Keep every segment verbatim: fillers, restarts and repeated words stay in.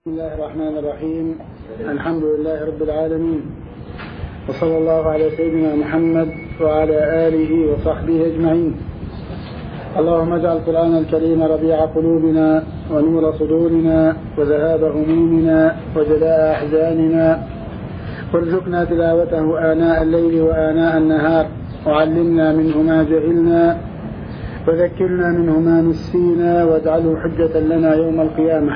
بسم الله الرحمن الرحيم. الحمد لله رب العالمين، وصلى الله على سيدنا محمد وعلى آله وصحبه أجمعين. اللهم اجعل القرآن الكريم ربيع قلوبنا ونور صدورنا وذهاب همومنا وجلاء أحزاننا، وارزقنا تلاوته آناء الليل وآناء النهار، وعلمنا منه ما جهلنا وذكرنا منه ما نسينا، واجعله حجة لنا يوم القيامة.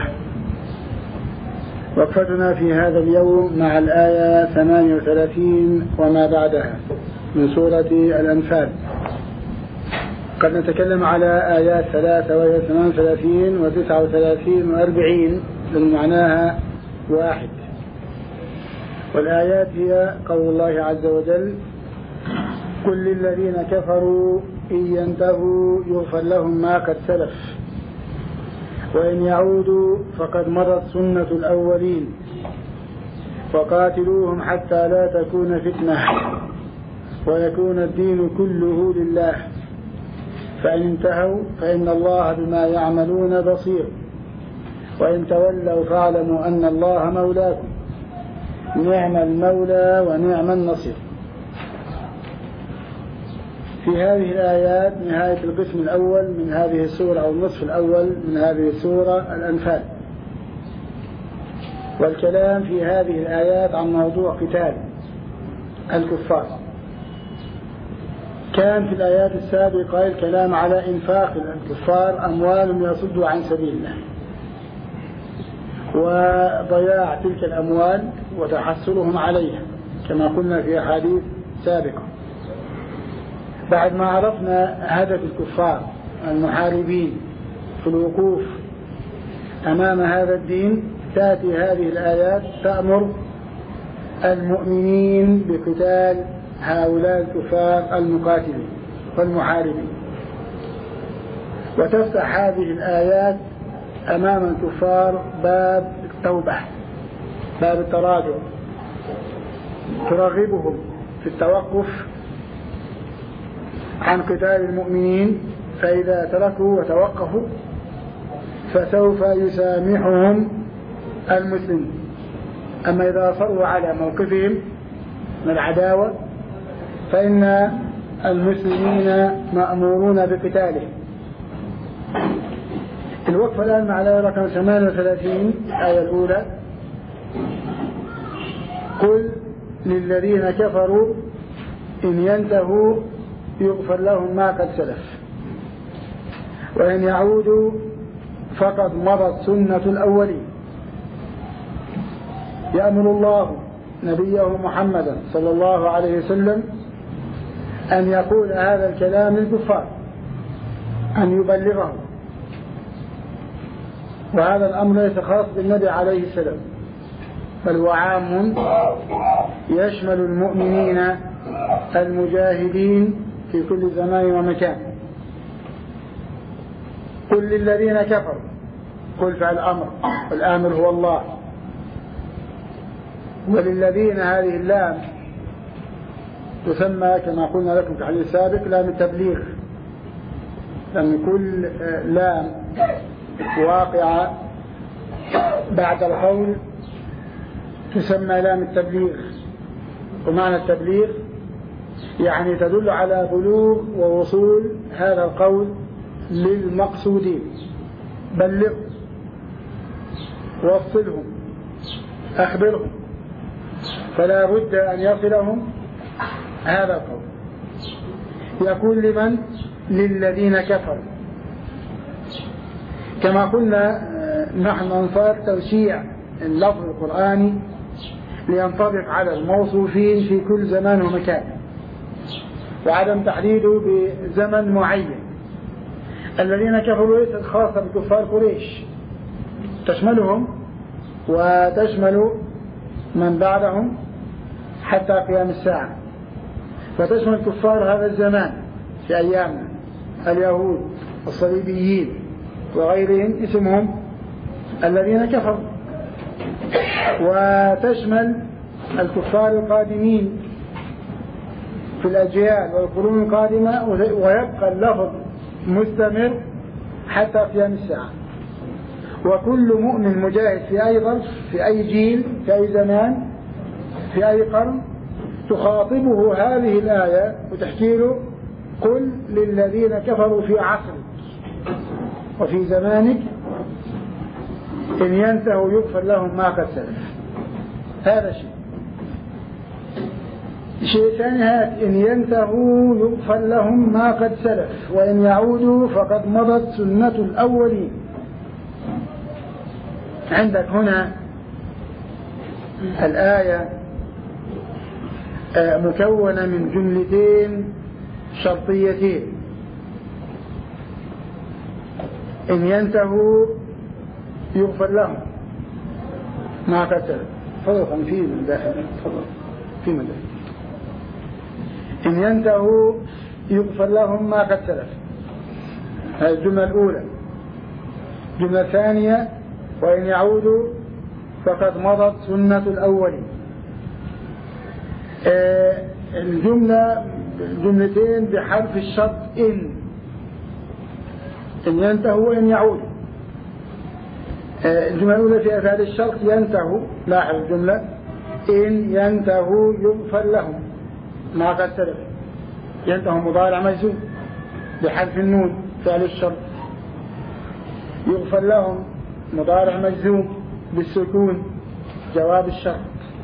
وقفتنا في هذا اليوم مع الآية ثمانية وثلاثين وما بعدها من سورة الأنفال. قد نتكلم على آيات ثلاثة وهي ثمانية وثلاثين وتسعة وثلاثين وأربعين لأن معناها واحد. والآيات هي قول الله عز وجل: قل للذين كفروا إن ينتهوا يغفر لهم ما قد سلف وإن يعودوا فقد مضت سنة الأولين وقاتلوهم حتى لا تكون فتنة ويكون الدين كله لله فإن انتهوا فإن الله بما يعملون بصير وإن تولوا فاعلموا أن الله مولاكم نعم المولى ونعم النصير. في هذه الآيات نهاية القسم الأول من هذه السورة أو النصف الأول من هذه السورة الأنفال، والكلام في هذه الآيات عن موضوع قتال الكفار. كان في الآيات السابقة الكلام على إنفاق الكفار أموال يصدوا عن سبيل الله وضياع تلك الأموال وتحصلهم عليها كما قلنا في أحاديث سابقة. بعد ما عرفنا هدف الكفار المحاربين في الوقوف أمام هذا الدين، تأتي هذه الآيات تأمر المؤمنين بقتال هؤلاء الكفار المقاتلين والمحاربين، وتفتح هذه الآيات أمام الكفار باب التوبة، باب التراجع، ترغبهم في التوقف عن قتال المؤمنين، فإذا تركوا وتوقفوا فسوف يسامحهم المسلمين. أما إذا أصروا على موقفهم من العداوة فإن المسلمين مأمورون بقتالهم. الوقفة الآن مع الآية رقم ثمانية وثلاثين الآية الأولى: قل للذين كفروا إن ينتهوا يغفر لهم ما قد سلف وإن يعودوا فقد مضت سنة الأولين. يأمر الله نبيه محمدا صلى الله عليه وسلم أن يقول هذا الكلام للكفار، أن يبلغه، وهذا الأمر ليس خاص بالنبي عليه السلام بل هو عام يشمل المؤمنين المجاهدين في كل زمان ومكان. قل للذين كفروا، قل فعل أمر والآمر هو الله، وللذين هذه اللام تسمى كما قلنا لكم في الحديث السابق لام التبليغ، لأن كل لام واقعة بعد القول تسمى لام التبليغ. ومعنى التبليغ يعني تدل على بلوغ ووصول هذا القول للمقصودين. بلغهم، وصلهم، أخبرهم، فلا بد أن يصلهم هذا القول. يقول لمن؟ للذين كفروا. كما قلنا نحن أنصار توسيع اللفظ القرآني لينطبق على الموصوفين في كل زمان ومكان، وعدم تحديده بزمن معين. الذين كفروا ليست خاصة بكفار قريش، تشملهم وتشمل من بعدهم حتى قيام الساعة، وتشمل كفار هذا الزمان في أيامنا، اليهود الصليبيين وغيرهم اسمهم الذين كفروا، وتشمل الكفار القادمين في الأجيال والقرون القادمة، ويبقى اللفظ مستمر حتى قيام الساعة. وكل مؤمن مجاهد في أي ظرف، في أي جيل، في أي زمان، في أي قرن، تخاطبه هذه الآية وتحكي له: قل للذين كفروا في عصرك وفي زمانك إن ينتهوا يغفر لهم ما قد سلف. هذا شيء. شيء ثاني: هات إن ينتهوا يغفر لهم ما قد سلف وإن يعودوا فقد مضت سنة الأولين. عندك هنا الآية مكونة من جملتين شرطيتين: إن ينتهوا يغفر لهم ما قد سلف. تفضل في من داخل، تفضل في من داخل. إن ينتهوا يغفر لهم ما قد سلف، هذه الجملة الأولى. الجملة الثانية: وإن يعودوا فقد مضت سنة الأولين. آه الجملة جملتين بحرف الشرط إن إن ينتهوا وإن يعودوا. آه الجملة الأولى في أفعال الشرط ينتهوا، لاحظ الجملة: إن ينتهوا يغفر لهم ما قد سلف. ينتهوا مضارع مجزوم بحذف النون فعل الشرط. يغفر لهم مضارع مجزوم بالسكون جواب الشرط.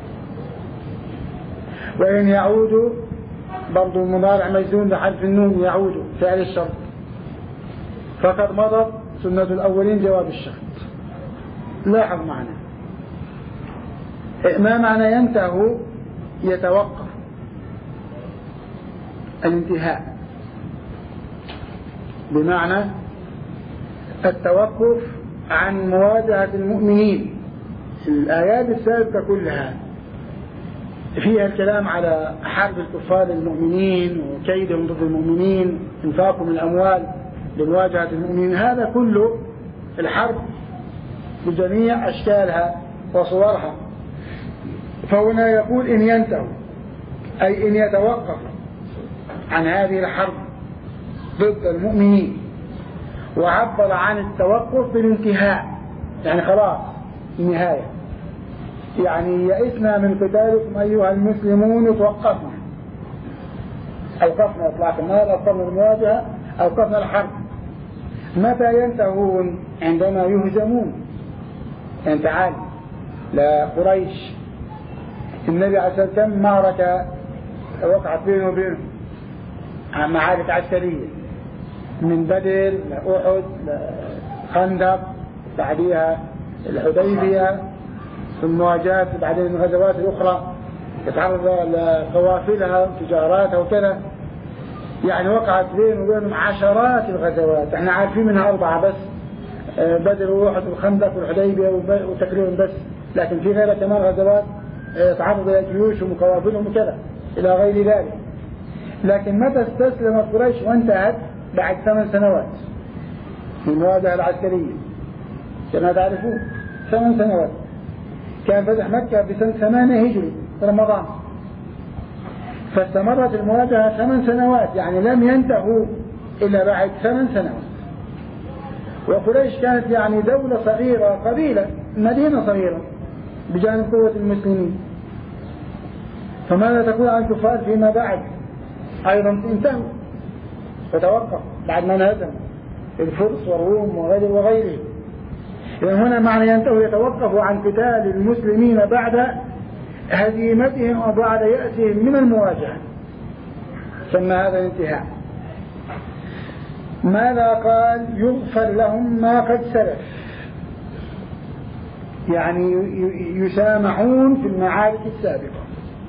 وإن يعودوا برضو مضارع مجزوم بحذف النون يعودوا فعل الشرط. فقد مضت سنة الأولين جواب الشرط. لاحظ معنا ما معنى ينتهوا؟ يتوقف، الانتهاء بمعنى التوقف عن مواجهة المؤمنين. الآيات السابقة كلها فيها الكلام على حرب الكفار للمؤمنين وكيدهم ضد المؤمنين، انفاقهم الأموال لمواجهة المؤمنين. هذا كله الحرب بجميع أشكالها وصورها. فهنا يقول إن ينتهوا أي إن يتوقفوا عن هذه الحرب ضد المؤمنين، وعبر عن التوقف بالانتهاء، يعني خلاص النهاية، يعني يئسنا من قتالكم أيها المسلمون توقفنا، أوقفنا إطلاق النار، أوقفنا المواجهة، أوقفنا الحرب. متى ينتهون؟ عندما يهزمون. يعني تعال لقريش، النبي عليه الصلاة والسلام معركة وقعت بينه وبينهم، معارك عسكرية من بدر لأحد لخندق، بعديها الحديبية، ثم مواجهات بعدين الغزوات الأخرى يتعرض لقوافلها وتجاراتها وكذا. يعني وقعت بينه وبينهم عشرات الغزوات، احنا عارفين منها أربعة بس: بدر وأحد والخندق والحديبية وتقريبا بس، لكن في غيرها كمان غزوات تعرض إلى جيوشهم وقوافلهم وكذا إلى غير ذلك. لكن متى استسلمت قريش وانتهت؟ بعد ثمان سنوات من المواجهة العسكرية كما تعرفون، ثمان سنوات. كان فتح مكة بسنة ثمانية هجري رمضان، فاستمرت المواجهة ثمان سنوات، يعني لم ينتهوا إلا بعد ثمان سنوات. وقريش كانت يعني دولة صغيرة، قبيلة، مدينة صغيرة بجانب قوة المسلمين. فماذا تقول عن الكفار فيما بعد؟ أيضا انتهوا وتوقف بعد ما انهزم الفرس والروم وغيره وغيره. يعني هنا معنى ينتهوا يتوقفوا عن قتال المسلمين بعد هزيمتهم وبعد يأسهم من المواجهة، سمى هذا الانتهاء. ماذا قال؟ يغفر لهم ما قد سلف، يعني يسامحون في المعارك السابقة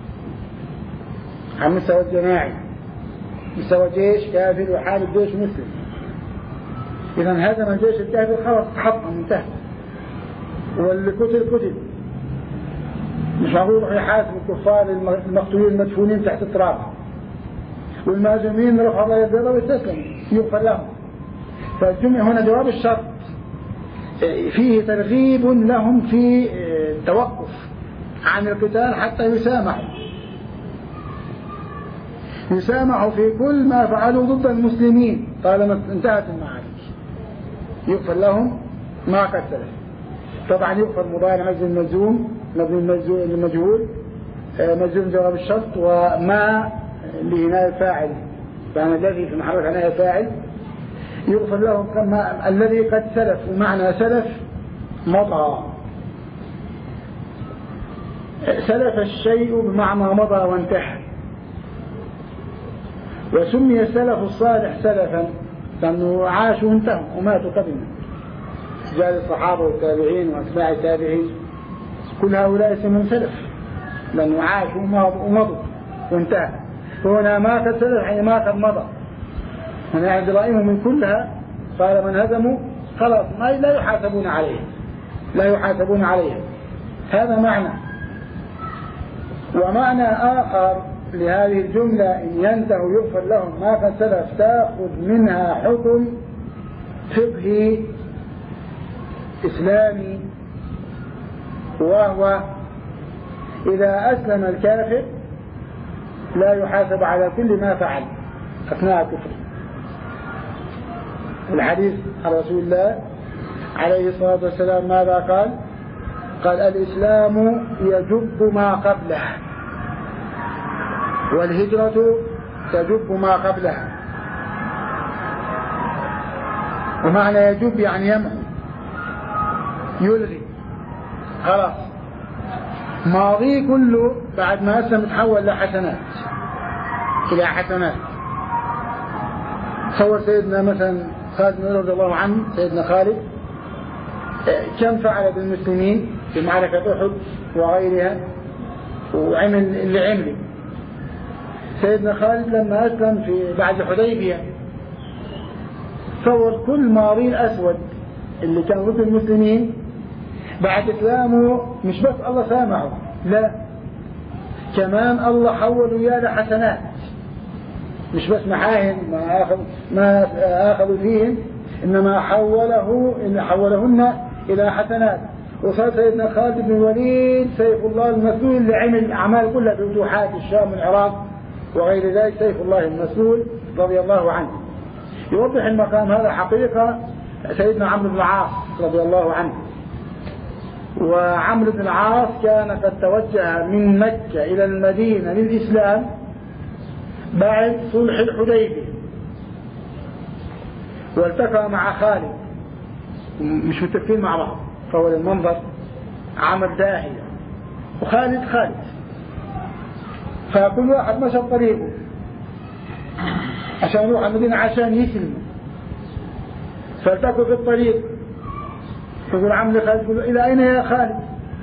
عن مستوى الجماعي، مستوى جيش كافر وحارب جيش مسلم. إذا هزم الجيش الكافر خلاص حطم انتهى، واللي قتل قتل، مش معقول يروح يحاسب الكفار المقتولين المدفونين تحت التراب، والمهاجمين رفعوا الله يده ويستسلموا يغفر لهم. فالجملة هنا جواب الشرط فيه ترغيب لهم في التوقف عن القتال حتى يسامحوا يسامحوا في كل ما فعلوا ضد المسلمين طالما انتهت المعارك، يغفر لهم ما قد سلف. طبعا يغفر مضارع مجزوم المجزوم مبني المجهول مجزوم جواب الشرط وما لنائب فاعل، يعني الذي في محل نائب فاعل يغفر له كما الذي قد سلف، ومعنى سلف مضى، سلف الشيء بمعنى مضى وانتهى. وسمي السلف الصالح سلفا لأنه عاشوا وانتهوا وماتوا قبلنا، جاء الصحابة والتابعين وأتباع التابعين كل هؤلاء اسمهم سلف لأنه عاشوا ومضوا وانتهى. وهنا ما قد سلف يعني ما قد مضى، هنا إجرائهم من كلها قال من هزموا خلاص ما لا يحاسبون عليه لا يحاسبون عليه هذا معنى. ومعنى آخر لهذه الجملة إن ينتهوا يغفر لهم ما قد سلف تأخذ منها حكم فقهي إسلامي، وهو إذا أسلم الكافر لا يحاسب على كل ما فعل أثناء كفره. الحديث عن رسول الله عليه الصلاة والسلام ماذا قال؟ قال الإسلام يجب ما قبله والهجرة تجب ما قبلها. ومعنى يجب يعني يمحو يلغي، خلاص ماضي كله بعد ما أسلم تحول لحسنات إلى حسنات. تصور سيدنا مثلا خالد رضي الله عنه، سيدنا خالد كم فعل بالمسلمين في معركة أحد وغيرها وعمل اللي عمله. سيدنا خالد لما أسلم في بعد حديبية تصور كل ماضي الأسود اللي كان ضد المسلمين بعد إسلامه مش بس الله سامحه، لا كمان الله حوله إياه لحسنات، مش بس محاهن ما أخذ ما أخذوا فيهم، إنما حوله إن حولهن إلى حسنات. وصار سيدنا خالد بن الوليد سيف الله المسلول اللي عمل الأعمال كلها في فتوحات الشام والعراق وغير ذلك، سيف الله المسلول رضي الله عنه. يوضح المقام هذا حقيقة سيدنا عمرو بن العاص رضي الله عنه. وعمرو بن العاص كان قد توجه من مكة إلى المدينة للإسلام بعد صلح الحديبية، والتقى مع خالد مش متفقين مع بعض، فهو المنظر عمرو داهية وخالد خالد، فكل واحد مشى طريقه عشان يروح المدينة عشان يسلم. فالتقوا في الطريق، يقول عمرو خالد يقول إلى أين يا خالد؟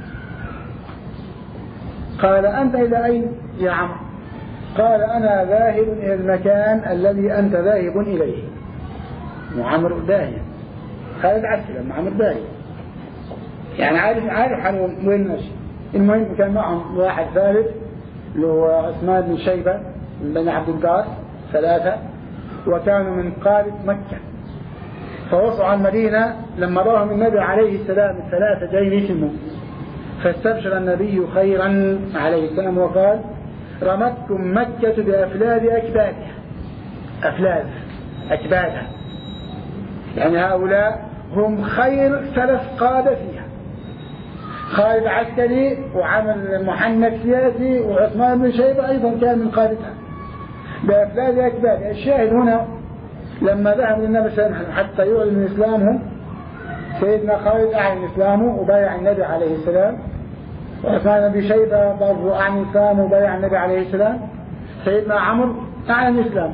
قال أنت إلى أين يا عمرو؟ قال أنا ذاهب إلى المكان الذي أنت ذاهب إليه. وعمرو داهية، خالد عسل عمرو داهية، يعني عارف عارف عن وين ماشي. المهم كان معهم واحد ثالث اللي هو عثمان بن شيبة من بني عبد الدار ثلاثة، وكانوا من قادة مكة. فوصلوا على المدينة لما راهم النبي عليه السلام الثلاثة جايين يسلموا، فاستبشر النبي خيرا عليه السلام وقال رمتكم مكة بأفلاذ أكبادها. أفلاذ أكبادها يعني هؤلاء هم خير ثلاث قادة فيها، خالد عسكري وعمل محنك سياسي، وعثمان بن شيبة أيضا كان من قادتها بأفلاذ أكبادها. الشاهد هنا لما ذهب للنبي صلى الله عليه وسلم حتى يعلن إسلامهم، سيدنا خالد أعلن إسلامه وبايع النبي عليه السلام، وعثمان بن شيبة برضو أعلن إسلامه وبايع النبي عليه السلام، سيدنا عمرو أعلن إسلامه.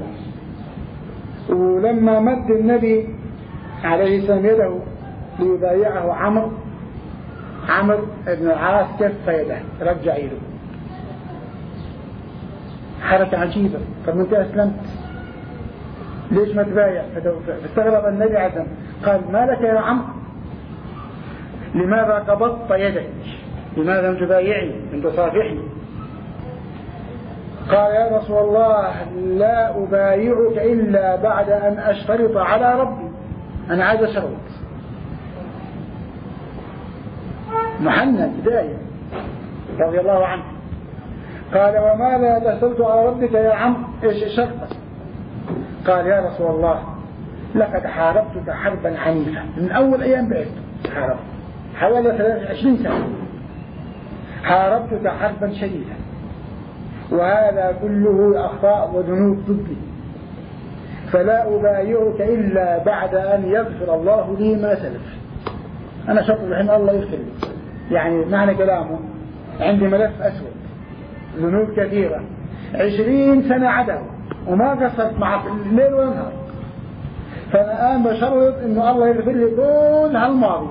ولما مد النبي عليه السلام يده ليبايعه عمرو، عمرو بن العاص كف يده رجع يده. حركة عجيبة، طب انت أسلمت ليش ما تبايع؟ فاستغرب النبي عليه السلام قال ما لك يا عمرو؟ لماذا قبضت يدك؟ لماذا لم تبايعني؟ لم تصافحني؟ قال يا رسول الله لا أبايعك إلا بعد أن أشترط على ربي، أنا عايز أشرط. محنك بداية رضي الله عنه. قال وماذا تشترط على ربك يا عم؟ إيش شرطك؟ قال يا رسول الله لقد حاربتك حربا عنيفة، من أول أيام بعثت حاربت حوالي عشرين سنة حاربتك حربا شديدا، وهذا كله أخطاء وذنوب ضدي، فلا أبايعك إلا بعد أن يغفر الله لي ما سلف. أنا شرط الحين الله يغفر لي، يعني معنى كلامه عندي ملف أسود، ذنوب كثيرة، عشرين سنة عدو وما قصرت معك الليل والنهار، فأنا الآن بشرط إنه الله يغفر لي كل هالماضي.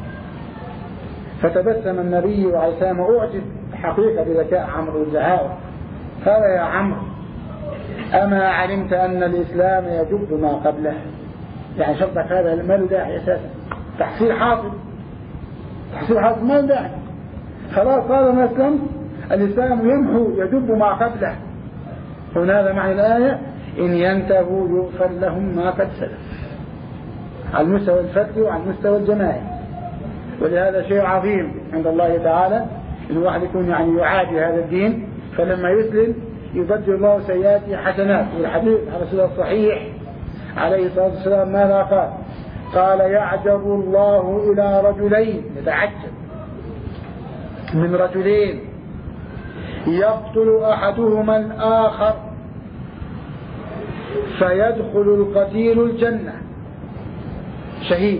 فتبسم النبي عليه السلام وأعجب حقيقة بذكاء عمرو الزهاوي. قال يا عمرو أما علمت أن الإسلام يجب ما قبله؟ يعني شرطك هذا ما له داعي أساسا، تحصيل حاصل تحصيل حاصل ما له داعي، خلاص قال ما أسلمت الإسلام يمحو يجب ما قبله. هنا هذا معنى الآية إن ينتهوا يغفر لهم ما قد سلف، على المستوى الفردي وعلى المستوى الجماعي. ولهذا شيء عظيم عند الله تعالى إن الواحد يكون يعني يعادي هذا الدين، فلما يسلم يبدل الله سيئاته حسنات. والحديث على الصحيح الصحيح عليه الصلاة والسلام ماذا قال؟ قال يعجب الله إلى رجلين، يتعجب من رجلين يقتل أحدهما الآخر فيدخل القتيل الجنة شهيد،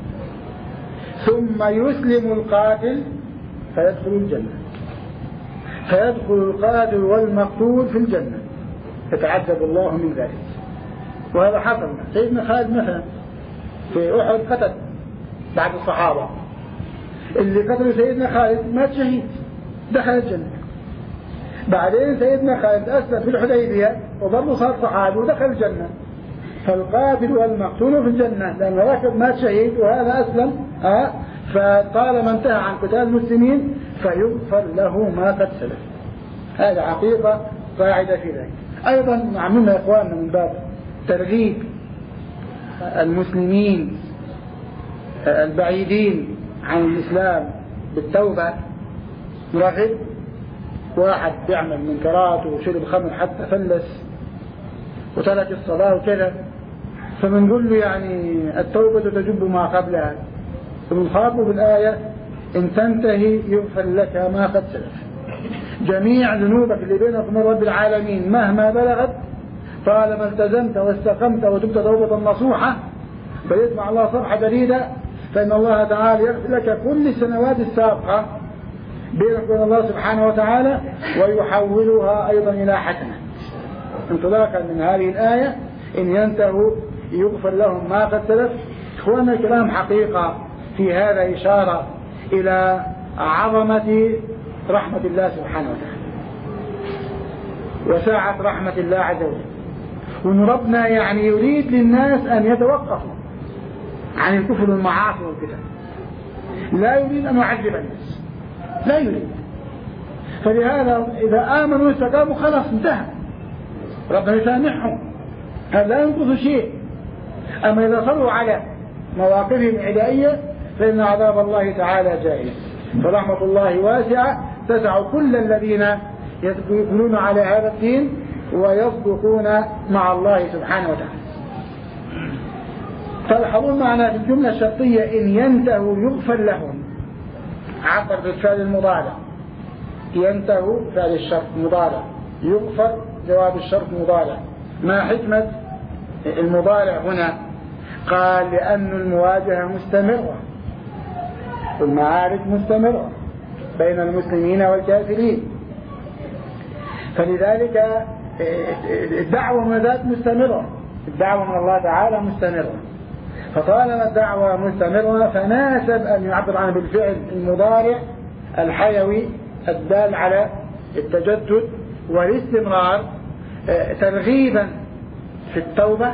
ثم يسلم القاتل فيدخل الجنة، فيدخل القاتل والمقتول في الجنة، يتعجب الله من ذلك. وهذا حصل سيدنا خالد مثلا في أحد قتل بعد الصحابة، اللي قتلوا سيدنا خالد مات شهيد دخل الجنة. بعدين سيدنا خالد أسلم في الحديبية وبرضه صار صحابي ودخل الجنة، فالقاتل والمقتول في الجنة، لأن راكب مات شهيد وهذا أسلم. ها فطالما انتهى عن قتال المسلمين فيغفر له ما قد سلف. هذا حقيقة قاعدة في ذلك. أيضا نعملنا يا إخواننا من باب ترغيب المسلمين البعيدين عن الإسلام بالتوبة. نرغب واحد بيعمل منكرات وشرب خمر حتى فلس وترك الصلاة وكذا، فبنقول له يعني التوبة تجب ما قبلها، فبنخاطبه بالآية إن تنتهي يغفر لك ما قد سلف. جميع ذنوبك اللي بينك وبين رب العالمين مهما بلغت طالما التزمت واستقمت وتبت توبة نصوحة بل مع الله صفحة جديدة، فإن الله تعالى يغفر لك كل السنوات السابقة بينك وبين الله سبحانه وتعالى ويحولها أيضا إلى حسنة. انطلاقا من هذه الآية إن ينتهوا يغفر لهم ما قد سلف. إخواننا الكلام حقيقة في هذا إشارة إلى عظمة رحمة الله سبحانه وتعالى وسعة رحمة الله عز وجل، وأن ربنا يعني يريد للناس أن يتوقفوا عن الكفر والمعاصي والبدع، لا يريد أن يعذب الناس، لا يريد. فلهذا إذا آمنوا واستقاموا خلاص انتهى، ربنا يسامحهم، هذا لا ينقص شيء. أما إذا صلوا على مواقفهم العدائية فإن عذاب الله تعالى جائز. فرحمة الله واسعة تسع كل الذين يدخلون على هذا الدين ويصدقون مع الله سبحانه وتعالى. فالحضور معنا في الجملة الشرطية إن ينتهوا يغفر لهم، عبر بالفعل المضارع، ينتهوا فعل الشرط مضارع، يغفر جواب الشرط مضارع. ما حكمة المضارع هنا؟ قال لأن المواجهة مستمرة والمعارك مستمرة بين المسلمين والكافرين، فلذلك الدعوة من ذات مستمرة، الدعوة من الله تعالى مستمرة. فطالما الدعوة مستمرة فناسب أن يعبر عنها بالفعل المضارع الحيوي الدال على التجدد والاستمرار، ترغيبا في التوبة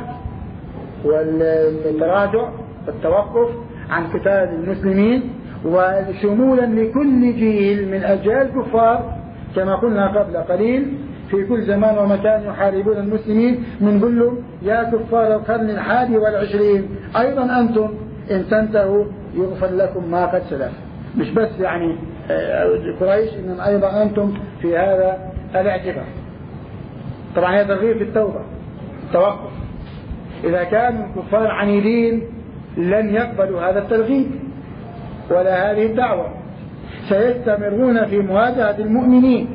والتراجع والتوقف عن قتال المسلمين، وشمولا لكل جيل من أجيال الكفار كما قلنا قبل قليل في كل زمان ومكان يحاربون المسلمين. من لهم يا كفار القرن الحادي والعشرين أيضا أنتم إن تنتهوا يغفر لكم ما قد سلف. مش بس يعني قريش، إنما أيضا أنتم في هذا الاعتبار. طبعا هذا ترغيب في التوبة التوقف. إذا كانوا الكفار عنيدين لن يقبلوا هذا الترغيب، ولا هذه الدعوة، سيستمرون في مواجهة المؤمنين.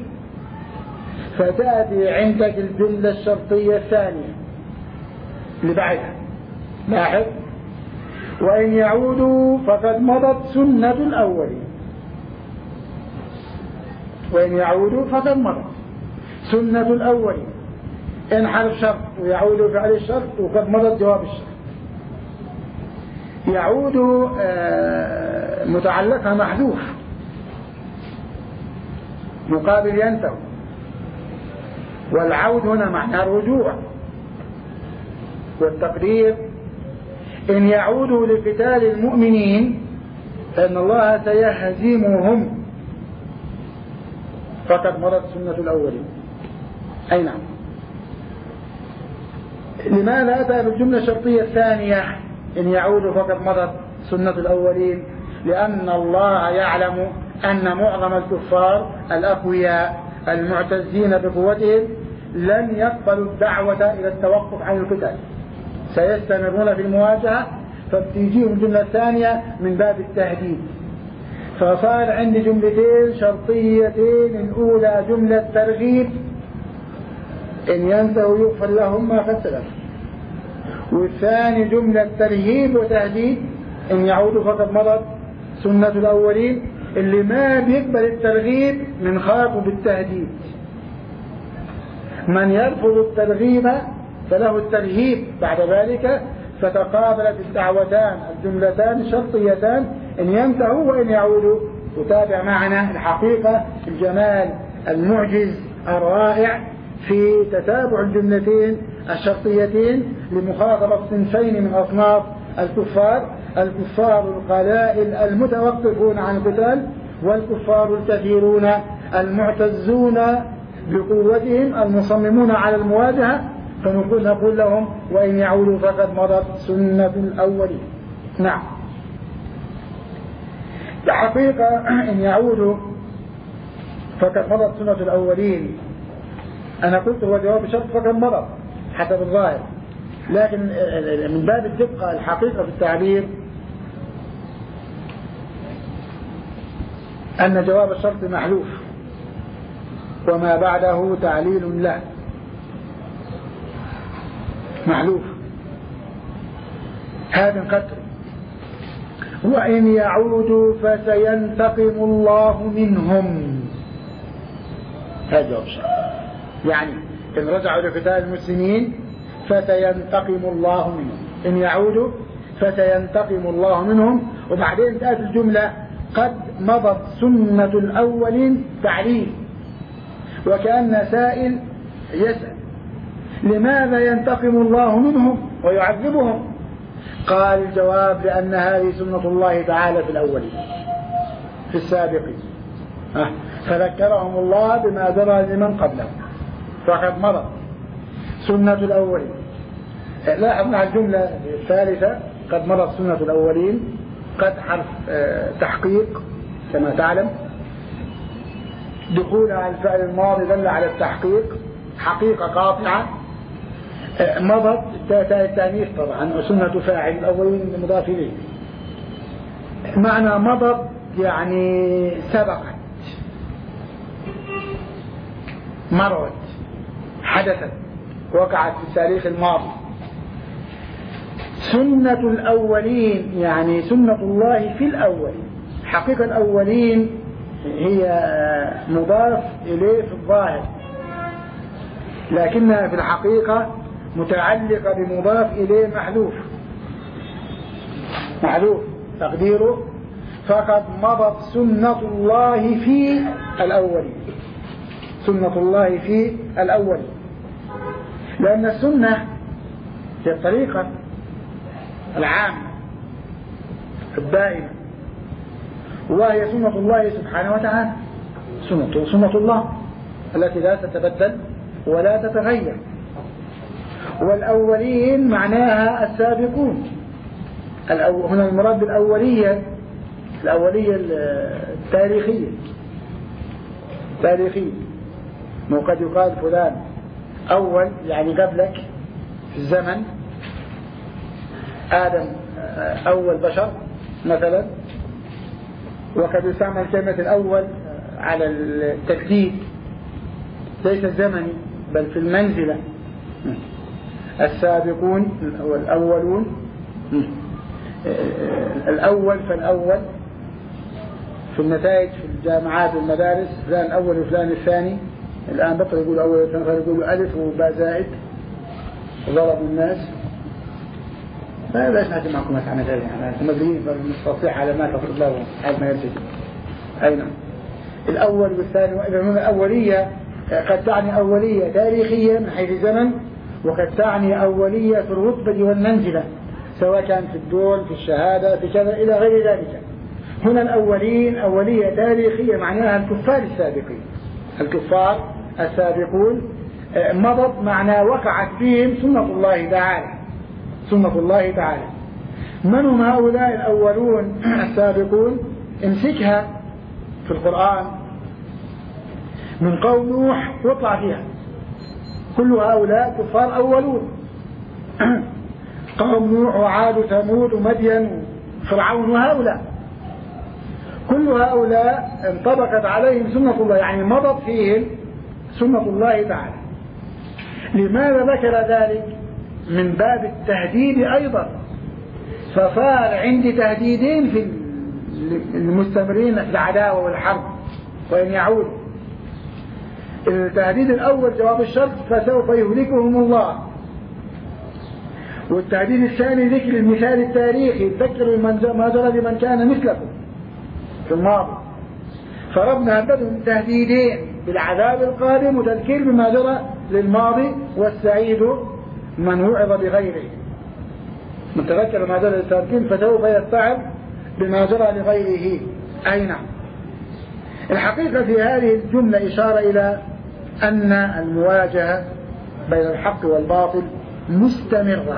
فتأتي عندك الجملة الشرطية الثانية اللي بعدها، لاحظ: وإن يعودوا فقد مضت سنة الأولين. وإن يعودوا فقد مضت سنة الأولين. إن حرف شرط ويعود فعل الشرط وقد مضت جواب الشرط. يعود متعلقها محذوف مقابل ينتهي، والعود هنا معنى الرجوع، والتقدير: إن يعودوا لقتال المؤمنين فإن الله سيهزمهم فقد مضت سنة الأولين. أي نعم. لماذا أتى بالجملة الشرطية الثانية إن يعودوا فقد مضت سنة الأولين؟ لأن الله يعلم أن معظم الكفار الأقوياء المعتزين بقوتهم لن يقبلوا الدعوة إلى التوقف عن القتال، سيستمرون في المواجهة، فبتيجيهم الجملة الثانية من باب التهديد. فصار عندي جملتين شرطيتين: الأولى جملة ترغيب، إن ينتهوا يغفر لهم ما قد سلف، والثاني جملة ترهيب وتهديد: إن يعودوا فقد مضت سنة الأولين. اللي ما بيقبل الترغيب من خاطب بالتهديد، من يرفض الترغيب فله الترهيب بعد ذلك. فتقابلت الدعوتان الجملتان الشرطيتان: إن ينتهوا وإن يعودوا. وتابع معنا الحقيقة الجمال المعجز الرائع في تتابع الجملتين الشرطيتين لمخاطبة صنفين من أصناف الكفار: الكفار القلائل المتوقفون عن القتال، والكفار الكثيرون المعتزون بقوتهم المصممون على المواجهة. فنقول نقول لهم: وإن يعودوا فقد مضت سنة الأولين. نعم. الحقيقة إن يعودوا فقد مضت سنة الأولين، أنا قلت هو جواب شرط فقد مضت حسب الظاهر، لكن من باب الدقة الحقيقة في التعبير أن جواب الشرط محذوف وما بعده تعليل له، محذوف. هذا قدر: وإن يعودوا فسينتقم الله منهم. هذا جواب الشرط، يعني إن رجعوا لقتال المسلمين فسينتقم الله منهم، إن يعودوا فسينتقم الله منهم. وبعدين تأتي الجملة: قد مضت سنة الأولين، تعليل، وكأن سائل يسأل: لماذا ينتقم الله منهم ويعذبهم؟ قال الجواب: لأن هذه سنة الله تعالى في الأولين، في السابقين، فذكرهم الله بما جرى لمن قبلهم، فقد مضت سنة الأولين. لاحظ مع الجملة الثالثة: قد مضت سنة الأولين. قد حرف تحقيق كما تعلم، دخول على الفعل الماضي دل على التحقيق، حقيقة قاطعة. مضت التانيث طبعا، سنة فاعل، الأولين مضاف إليه. معنى مضت يعني سبقت، مرت، حدثت، وقعت في التاريخ الماضي. سنة الأولين يعني سنة الله في الأولين. حقيقة الأولين هي مضاف إليه في الظاهر، لكنها في الحقيقة متعلقة بمضاف إليه محذوف، محذوف تقديره: فقد مضت سنة الله في الأولين. سنة الله في الأولين، لأن السنة هي الطريقة العامة الدائمة، وهي سنة الله سبحانه وتعالى، سنة سنة الله التي لا تتبدل ولا تتغير. والأولين معناها السابقون. هنا المراد بالأولية الأولية التاريخية، تاريخية. وقد يقال فلان أول يعني قبلك في الزمن، آدم أول بشر مثلا، وقد يستعمل كلمة الأول على التجديد ليس الزمني بل في المنزلة. السابقون والأولون، الأول فالأول في النتائج في الجامعات والمدارس فلان الأول وفلان الثاني. الآن بطل يقول أول وفلان يقولوا ألف وباء زائد ضرب الناس. لا لا نحكي معكم عن ذلك، أنتم مدريين فنستطيع علامات الله حال ما يرتجي. أي نعم. الأول والثاني الأولية قد تعني أولية تاريخية من حيث الزمن، وقد تعني أولية في الرتبة والمنزلة سواء كان في الدول في الشهادة في كذا إلى غير ذلك. هنا الأولين أولية تاريخية معناها الكفار السابقين، الكفار السابقون مضت معنى وقعت فيهم سنة الله تعالى، سنة الله تعالى. من هم هؤلاء الأولون السابقون؟ امسكها في القرآن من قوم نوح واطلع فيها، كل هؤلاء كفار أولون. قوم نوح وعاد وثمود ومدين وفرعون وهؤلاء كل هؤلاء انطبقت عليهم سنة الله، يعني مضت فيهم سنة الله تعالى. لماذا ذكر ذلك؟ من باب التهديد أيضا، فصار عندي تهديدين في المستمرين في العداوة والحرب وإن يعودوا. التهديد الأول جواب الشرط فسوف يهلكهم الله، والتهديد الثاني ذكر المثال التاريخي ذكر ما جرى لمن كان مثلكم في الماضي. فربنا هددهم تهديدين بالعذاب القادم وتذكير بما جرى للماضي، والسعيد من وعظ بغيره، من تذكر ما جرى للسابقين فسوف يتعظ بما جرى لغيره. أي نعم. الحقيقة في هذه الجملة إشارة إلى أن المواجهة بين الحق والباطل مستمرة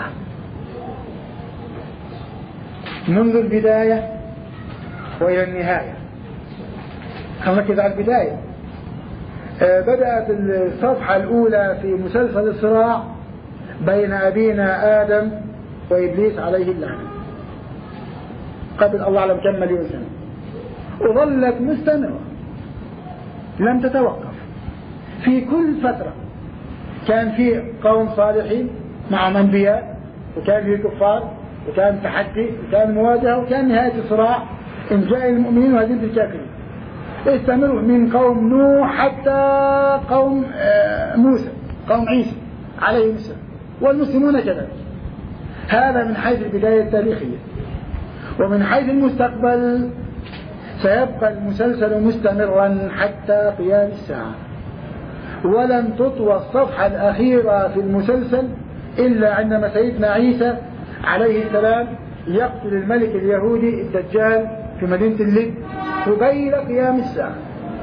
منذ البداية وإلى النهاية. نركز على البداية. بدأت الصفحة الأولى في مسلسل الصراع بين أبينا آدم وإبليس عليه اللعنة قبل الله أعلم كم مليون سنة، وظلت مستمرة لم تتوقف. في كل فترة كان في قوم صالحين مع أنبياء، وكان في كفار، وكان تحدي، وكان مواجهة، وكان نهاية الصراع إن جاء المؤمنين وهزيمة الكافرين. استمروا من قوم نوح حتى قوم موسى، قوم عيسى عليه السلام، والمسلمون كذلك. هذا من حيث البداية التاريخية. ومن حيث المستقبل سيبقى المسلسل مستمرا حتى قيام الساعة، ولن تطوى الصفحة الأخيرة في المسلسل إلا عندما سيدنا عيسى عليه السلام يقتل الملك اليهودي الدجال في مدينة اللد قبيل قيام الساعة.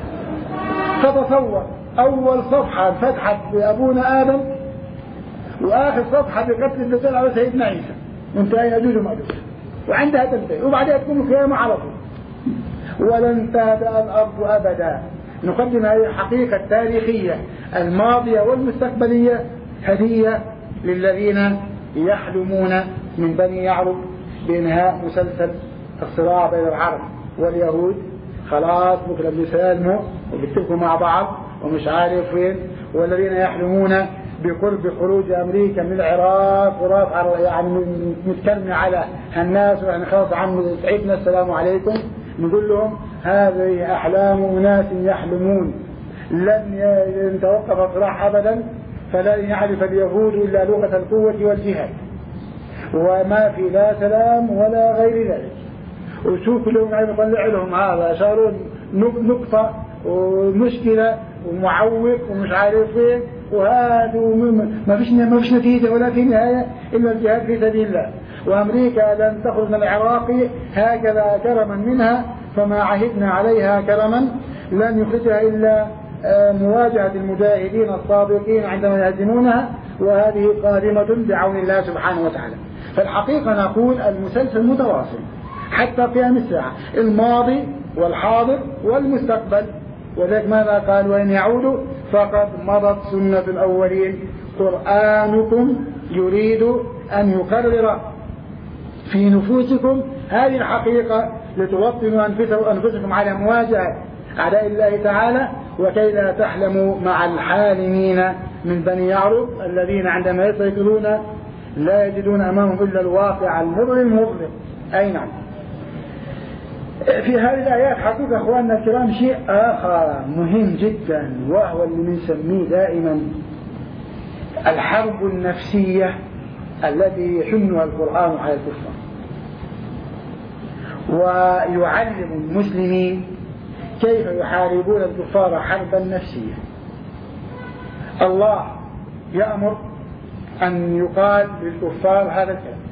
فتصور أول صفحة فتحت بأبونا آدم، وآخر صفحة بقتل الدجال على سيدنا عيسى، وانتهى يأجوج ومأجوج، وعندها تنتهي، وبعدها تكون القيامة على طول، ولن تهدأ الأرض أبدا. نقدم هذه الحقيقة التاريخية الماضية والمستقبلية هدية للذين يحلمون من بني يعرب بإنهاء مسلسل الصراع بين العرب واليهود. خلاص بكرة بيسالموا وبيتفقوا مع بعض ومش عارف وين، والذين يحلمون بقرب خروج أمريكا من العراق ورافع يعني متكلم على الناس وإحنا خلاص عم تعبنا السلام عليكم. نقول لهم هذه أحلام أناس يحلمون، لن يتوقف الصراع أبدا، فلن يعرف اليهود إلا لغة القوة والجهاد، وما في لا سلام ولا غير ذلك. وشوف لهم عم يطلع لهم هذا شارون نقطة ومشكلة ومعوق ومش عارف ايه، وهذا ما فيش ما فيش نتيجة ولا في نهاية إلا الجهاد في سبيل الله. وأمريكا لن تخرج من العراق هكذا كرما منها، فما عهدنا عليها كرما لن يخرجها إلا مواجهة المجاهدين الصادقين عندما يهزمونها، وهذه قادمة بعون الله سبحانه وتعالى. فالحقيقة نقول المسلسل متواصل حتى قيام الساعة، الماضي والحاضر والمستقبل. وذلك ماذا قال؟ وإن يعودوا فقد مضت سنة الأولين. قرآنكم يريد أن يقرر في نفوسكم هذه الحقيقة لتوطنوا أنفسكم على مواجهة أعداء الله تعالى، وكي لا تحلموا مع الحالمين من بني يعرب الذين عندما يسيطرون لا يجدون أمامهم إلا الواقع المظلم المظلم. أي نعم. في هذه الآيات حقيقة أخواننا الكرام شيء آخر مهم جدا، وهو اللي بنسميه دائما الحرب النفسية التي يحنها القرآن على الكفار، ويعلم المسلمين كيف يحاربون الكفار حربا نفسية. الله يأمر أن يقال للكفار هذا الكلام،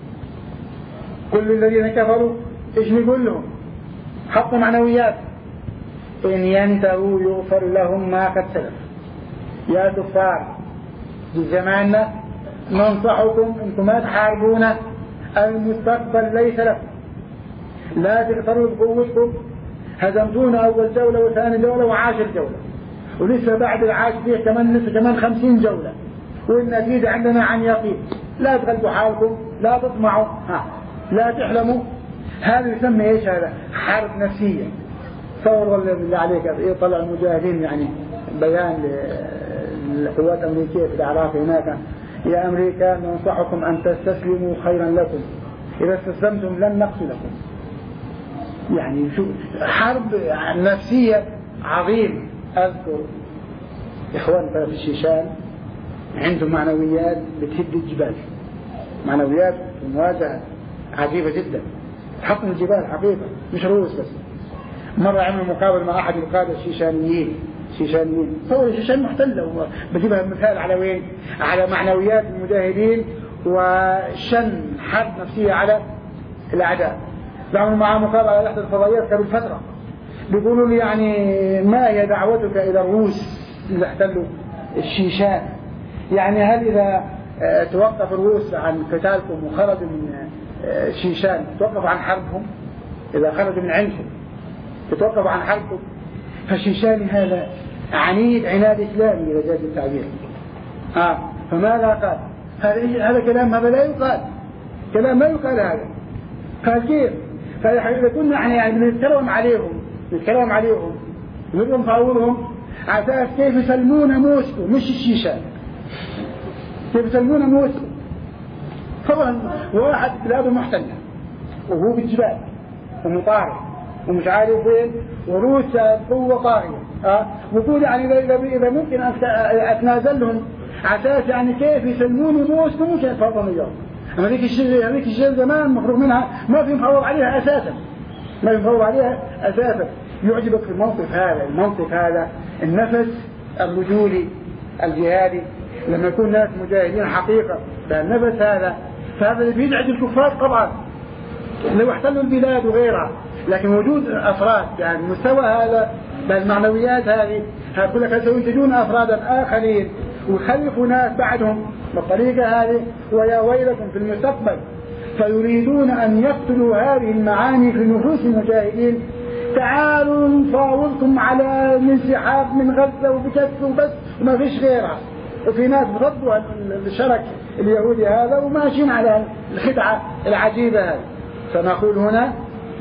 كل الذين كفروا إيش نقول لهم؟ حطوا معنويات، إن ينتهوا يغفر لهم ما قد سلف. يا كفار بزماننا ننصحكم أنتم ما تحاربون، المستقبل ليس لكم، لا تغتروا بقوتكم، هزمتونا أول جولة وثاني جولة وعاشر جولة، ولسه بعد العاشر فيه كمان لسه كمان خمسين جولة، والنتيجة عندنا عن يقين. لا تغلبوا حالكم، لا تطمعوا، ها. لا تحلموا. هذا يسمى ايش؟ هذا حرب نفسية. تصور والله بالله عليك يطلع المجاهدين يعني بيان للقوات الأمريكية في العراق هناك: يا أمريكا ننصحكم أن تستسلموا خيرا لكم، إذا استسلمتم لن نقتلكم. يعني شو حرب نفسية عظيمة. أذكر إخوان في الشيشان عندهم معنويات بتهد الجبال، معنويات المواجهة عجيبة جدا، تحطم الجبال حقيقة، مش رؤوس بس. مرة عملوا مقابل مع أحد القادة الشيشانيين شيشانيين هو الشيشان محتلة، بجيبها مثال على وين؟ على معنويات المجاهدين وشن حرب نفسية على الأعداء. عملوا معاه مقابلة على إحدى الفضائيات قبل فترة، بيقولوا لي يعني ما هي دعوتك إلى الروس اللي احتلوا الشيشان؟ يعني هل إذا توقف الروس عن قتالكم وخرجوا من الشيشان توقفوا عن حربهم؟ إذا خرجوا من عندكم توقفوا عن حربكم؟ فالشيشاني هذا عنيد عناد إسلامي إذا جاز التعبير. آه فماذا قال؟ هذا هذا كلام هذا لا يقال، كلام ما يقال هذا. قال كيف؟ فإذا كنا يعني يعني نتكلم عليهم نتكلم عليهم نبغى نفاوضهم على أساس كيف يسلمون موسكو مش الشيشان، كيف يسلمون موسكو. طبعا واحد بلاده محتلة وهو بالجبال ومطارد ومش عارف وين، وروسيا قوة طاغية. اه ويقول يعني إذا إذا ممكن أتنازل لهم على أساس يعني كيف يسلموني موسكو مش يتفاوضون اليوم. أما ذيك الشيء هذيك الشيء زمان مفروغ منها، ما في مفاوض عليها أساسا، ما في مفاوض عليها أساسا. يعجبك في الموقف هذا الموقف هذا النفس الرجولي الجهادي لما يكون ناس مجاهدين حقيقة بالنفس هذا، فهذا اللي بيدعج الكفار طبعا لو احتلوا البلاد وغيرها. لكن وجود أفراد يعني المستوى هذا بالمعنويات هذه هقول لك سينتجون أفرادا آخرين ويخلفوا ناس بعدهم بالطريقة هذه، ويا ويلكم في المستقبل فيريدون أن يقتلوا هذه المعاني في نفوس المجاهدين. تعالوا نفاوضكم على الانسحاب من غزة وبكف وبس وما فيش غيرها، وفي ناس بغضوا الشرك اليهودي هذا وماشيين على الخدعة العجيبة هذه. فنقول هنا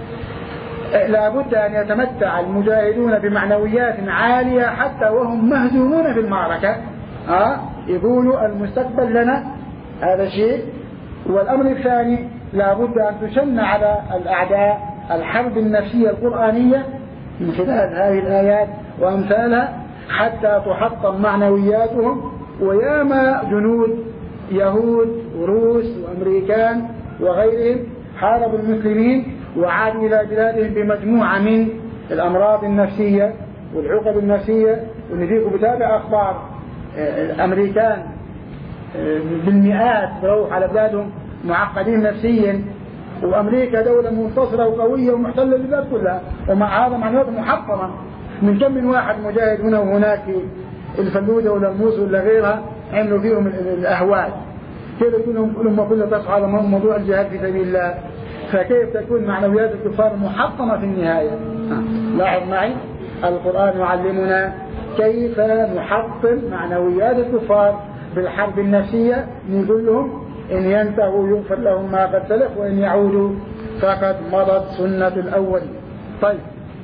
لابد أن يتمتع المجاهدون بمعنويات عالية حتى وهم مهزومون في المعركة. آه يقولوا المستقبل لنا، هذا شيء. والأمر الثاني لابد أن تشن على الأعداء الحرب النفسية القرآنية من خلال هذه الآيات وأمثالها حتى تحطم معنوياتهم. وياما جنود يهود وروس وأمريكان وغيرهم حاربوا المسلمين وعادوا إلى بلادهم بمجموعة من الأمراض النفسية والعقد النفسية. ونجيكم بتابع أخبار الأمريكان بالمئات بروح على بلادهم معقدين نفسيا، وأمريكا دولة منتصرة وقوية ومحتلة البلاد كلها، ومع هذا معنويات محطمة من كم من واحد مجاهد هنا وهناك في الفلوجة ولا الموس ولا غيرها عملوا فيهم الأهوال. كيف يكون لهم كلها تصحى على موضوع الجهاد في سبيل الله؟ فكيف تكون معنويات الكفار محطمة في النهاية؟ لاحظ معي القرآن يعلمنا كيف نحطم معنويات الكفار بالحرب النفسية. نقول لهم إن ينتهوا يغفر لهم ما قد سلف وإن يعودوا فقد مضت سنة الأول. طيب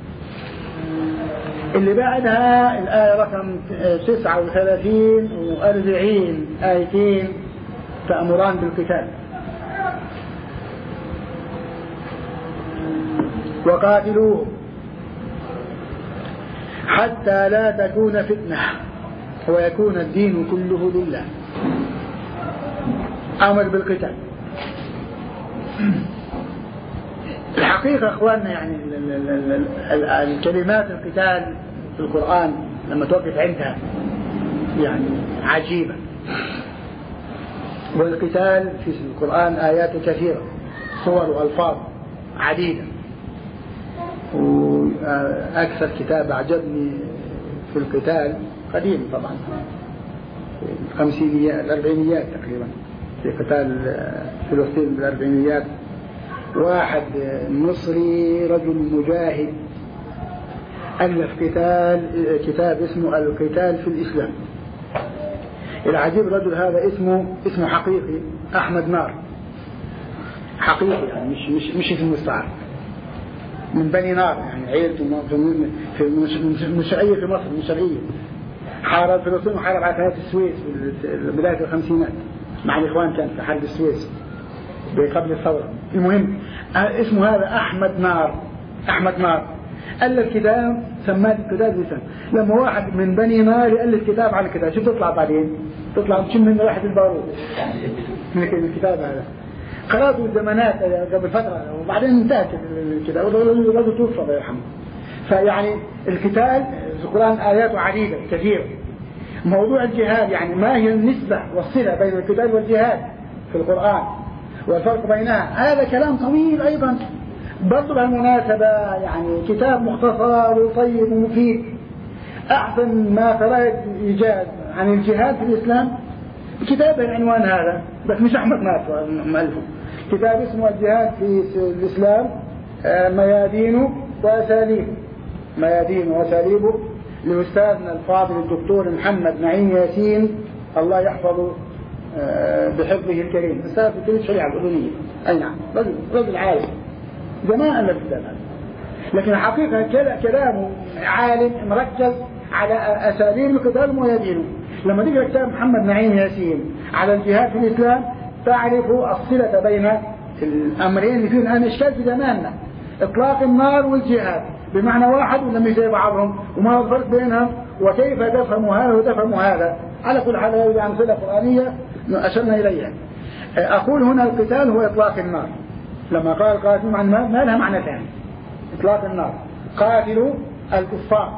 اللي بعدها الآية رقم تسعة وثلاثين وأربعين، آيتين تأمران بالقتال. وقاتلوهم حتى لا تكون فتنة ويكون الدين كله لله. أمر بالقتال. الحقيقة أخواننا يعني الكلمات القتال في القرآن لما توقف عندها يعني عجيبة. والقتال في القرآن آيات كثيرة، صور وألفاظ عديدة. وأكثر كتاب أعجبني في القتال قديم طبعا، الخمسينيات الأربعينيات تقريبا، في قتال فلسطين بالأربعينيات. واحد مصري رجل مجاهد ألف كتاب كتاب اسمه القتال في الإسلام. العجيب الرجل هذا اسمه اسمه حقيقي أحمد نار، حقيقي يعني مش مش مش اسم مستعار، من بني نار يعني عيلته في المنشئية في مصر، المنشئية. حارب فلسطين وحارب على قناة السويس بداية الخمسينات مع الإخوان، كان في حرب السويس قبل الثورة. المهم اسمه هذا أحمد نار، أحمد نار ألف كتاب سماه الكتاب لسان. لما واحد من بني نار يألف كتاب على الكتاب شو تطلع بعدين؟ تطلع تشم من ريحة البارود من الكتاب هذا. قرأته الزمانات قبل فترة وبعدين انتهت الكتاب والرجل توفى الله يرحمه. فيعني القتال في القرآن آياته عديدة كثيرة. موضوع الجهاد يعني ما هي النسبة والصلة بين القتال والجهاد في القرآن والفرق بينها، هذا كلام طويل أيضا. برضو بالمناسبة يعني كتاب مختصر وطيب ومفيد. أحسن ما قرأت إيجاد عن الجهاد في الإسلام كتاب العنوان هذا، بس مش أحمد ناصر مؤلفه، كتاب اسمه الجهاد في الإسلام ميادينه وأساليبه، ميادينه وأساليبه لأستاذنا الفاضل الدكتور محمد نعيم ياسين الله يحفظه بحفظه الكريم، أستاذ في كلية الشريعة الأردنية. أي نعم، رجل رجل عالم زمان ألف كتاب هذا، لكن الحقيقة كلامه عالم مركز على أساليب القتال وميادينه. لما تقرأ كتاب محمد نعيم ياسين على الجهاد في الإسلام تعرف الصلة بين الأمرين اللي فيه الآن إشكال في زماننا، إطلاق النار والجهاد بمعنى واحد ولا مش زي بعضهم، وما الفرق بينهم وكيف تفهم هذا وتفهم هذا. على كل حال هذه أمثلة قرآنية أشرنا إليها. أقول هنا القتال هو إطلاق النار. لما قال قاتلوا عن ما لها معنى ثاني، إطلاق النار. قاتلوا الكفار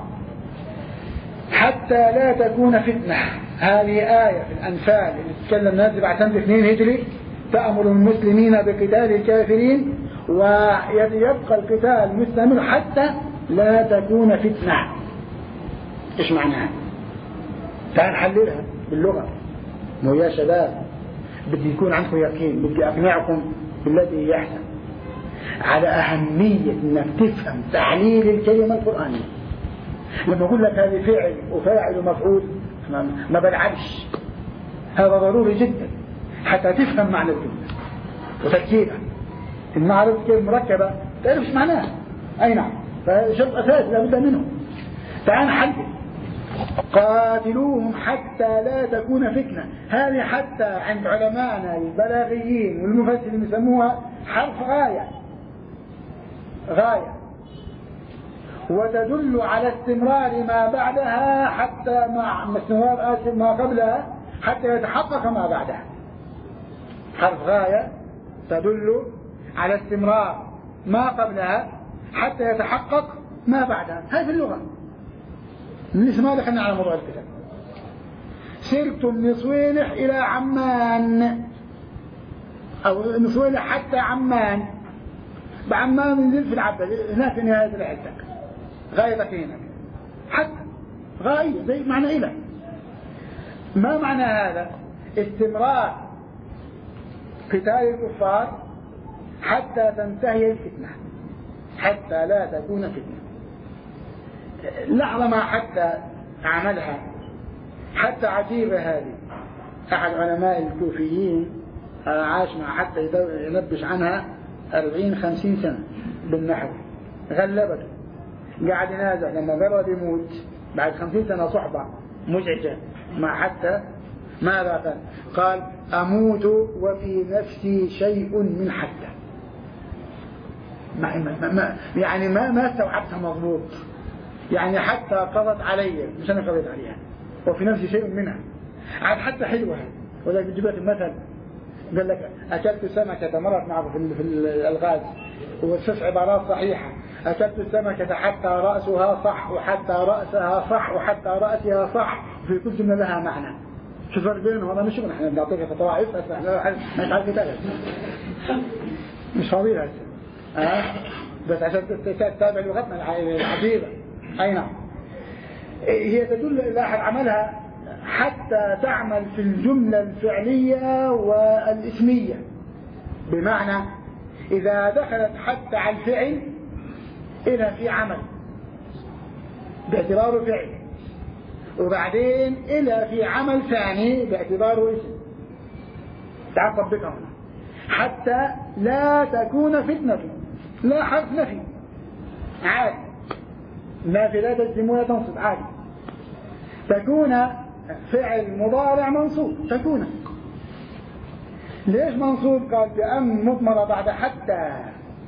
حتى لا تكون فتنة. هذه آية في الأنفال اللي تتكلم نازل بعد سنة اثنين هجري تأمر المسلمين بقتال الكافرين ويبقى القتال مستمر حتى لا تكون فتنة. إيش معناها؟ تعال نحللها باللغة. مو يا شباب بدي يكون عندكم يقين، بدي أقنعكم بالذي يحسن على أهمية أنك تفهم تحليل الكلمة القرآنية. لما أقول لك هذه فعل وفاعل ومفعول ما بلعبش، هذا ضروري جدا حتى تفهم معنى الجملة وتركيبها. المعرفة كيف مركبة تعرف ايش معناها. أي نعم، فهذا شرط أساسي لابد منه. تعال نحلل. قاتلوهم حتى لا تكون فتنة. هذه حتى عند علمائنا البلاغيين والمفسرين يسموها حرف غاية، غاية، وتدل على استمرار ما بعدها حتى مع استمرار آسف ما قبلها حتى يتحقق ما بعدها. حرف غاية تدل على استمرار ما قبلها حتى يتحقق ما بعدها. هذه اللغة. من اسمها دخلنا على موضوع الكتاب. سرت من صويلح إلى عمان، أو من صويلح حتى عمان. بعمان نزل في العبد هناك في نهاية رحلتك، غايتك هناك حتى غاية زي معنى إلى. ما معنى هذا؟ استمرار قتال الكفار حتى تنتهي الفتنة، حتى لا تكون فتنة. لحظة ما حتى عملها، حتى عجيبة هذه. أحد علماء الكوفيين عاش مع حتى ينبش عنها أربعين خمسين سنة بالنحو، غلبته، قاعد ينازع لما قرب يموت بعد خمسين سنة صحبة مزعجة مع حتى ماذا قال؟ قال أموت وفي نفسي شيء من حتى. ما ما ما يعني ما ما استوعبتها مضبوط، يعني حتى قضت علي مش أنا قضيت عليها، وفي نفسي شيء منها. عاد حتى حلوة، ولا بجيب لك المثل، قال لك أكلت سمكة، مرت معه في في الألغاز وتسع عبارات صحيحة، أكلت السمكة حتى رأسها صح وحتى رأسها صح وحتى رأسها صح، في كل جملة لها معنى. شو الفرق بينهم؟ هذا مش شغل، احنا بنعطيك طواعيف مش عارف كتابة، مش فاضيين هسه، ها بس عشان تتابع لغتنا العجيبة. أي نعم، هي تدل لاحظ عملها حتى تعمل في الجملة الفعلية والاسمية، بمعنى إذا دخلت حتى على الفعل إلى في عمل باعتباره فعل، وبعدين إلى في عمل ثاني باعتباره اسم. تعال طبقها هنا. حتى لا تكون فتنة، لا حرف نفي عادي، نافي لا تجزم ولا تنصب عادي. تكون فعل مضارع منصوب، تكون ليش منصوب؟ قال بأن مضمرة بعد حتى.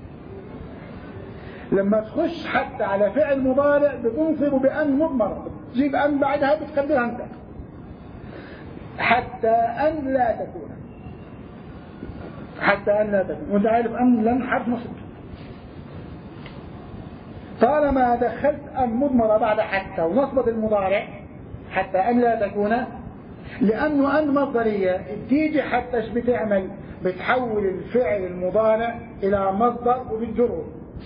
لما تخش حتى على فعل مضارع بتنصب بأن مضمرة، تجيب أن بعدها بتقدرها أنت، حتى أن لا تكون، حتى أن لا تكون، وانت عارف أن لن حرف نصب. طالما دخلت أن مضمرة بعد حتى ونصبت المضارع حتى أن لا تكون، لأنه أن مصدرية بتيجي حتى ايش بتعمل؟ بتحول الفعل المضارع إلى مصدر وبتجره،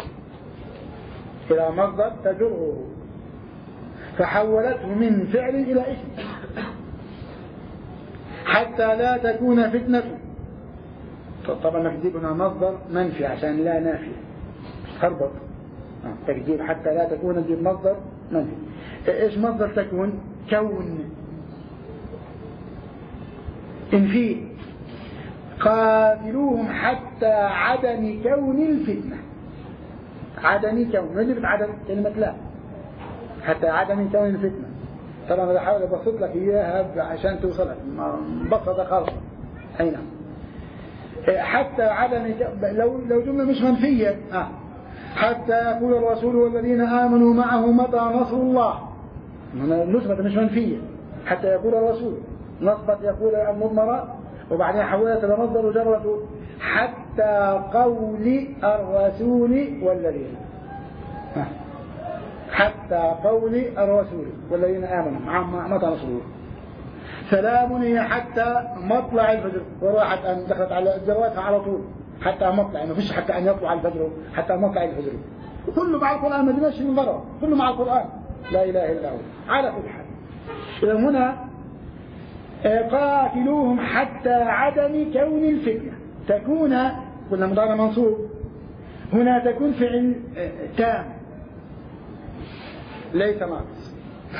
إلى مصدر تجره، فحولته من فعل إلى اسم. حتى لا تكون فتنة، طبعا نجيب هنا مصدر منفي عشان لا نافي خربط، تجيب حتى لا تكون نجيب مصدر منفي. ايش مصدر تكون؟ كون، انفي. قاتلوهم حتى عدم كون الفتنة، عدم كون، ما جبت عدم كلمة لا، حتى عدم كون الفتنة. طبعا انا بحاول ابسط لك اياها عشان توصلك مبسطة خالصة. اي نعم، حتى عدم لو لو جملة مش منفية، آه. حتى يقول الرسول والذين آمنوا معه متى نصر الله، نصبت مش منفية، حتى يقول الرسول، نصبت يقول المضمرة وبعدين حولت إلى مصدر وجرته حتى قول الرسول والذين، حتى قول الرسول والذين آمنوا مع متى نصر الله. سلام هي حتى مطلع الفجر، وراحت أن دخلت على الزواج على طول حتى مطلع، يعني ما فيش حتى أن يطلع الفجر، حتى مطلع الفجر. كله مع القرآن، ما دناش من برا، كله مع القرآن، لا إله إلا هو. على كل حال، إذا هنا قاتلوهم حتى عدم كون الفتنة. تكون قلنا مضارع منصوب، هنا تكون فعل تام ليس ناقص،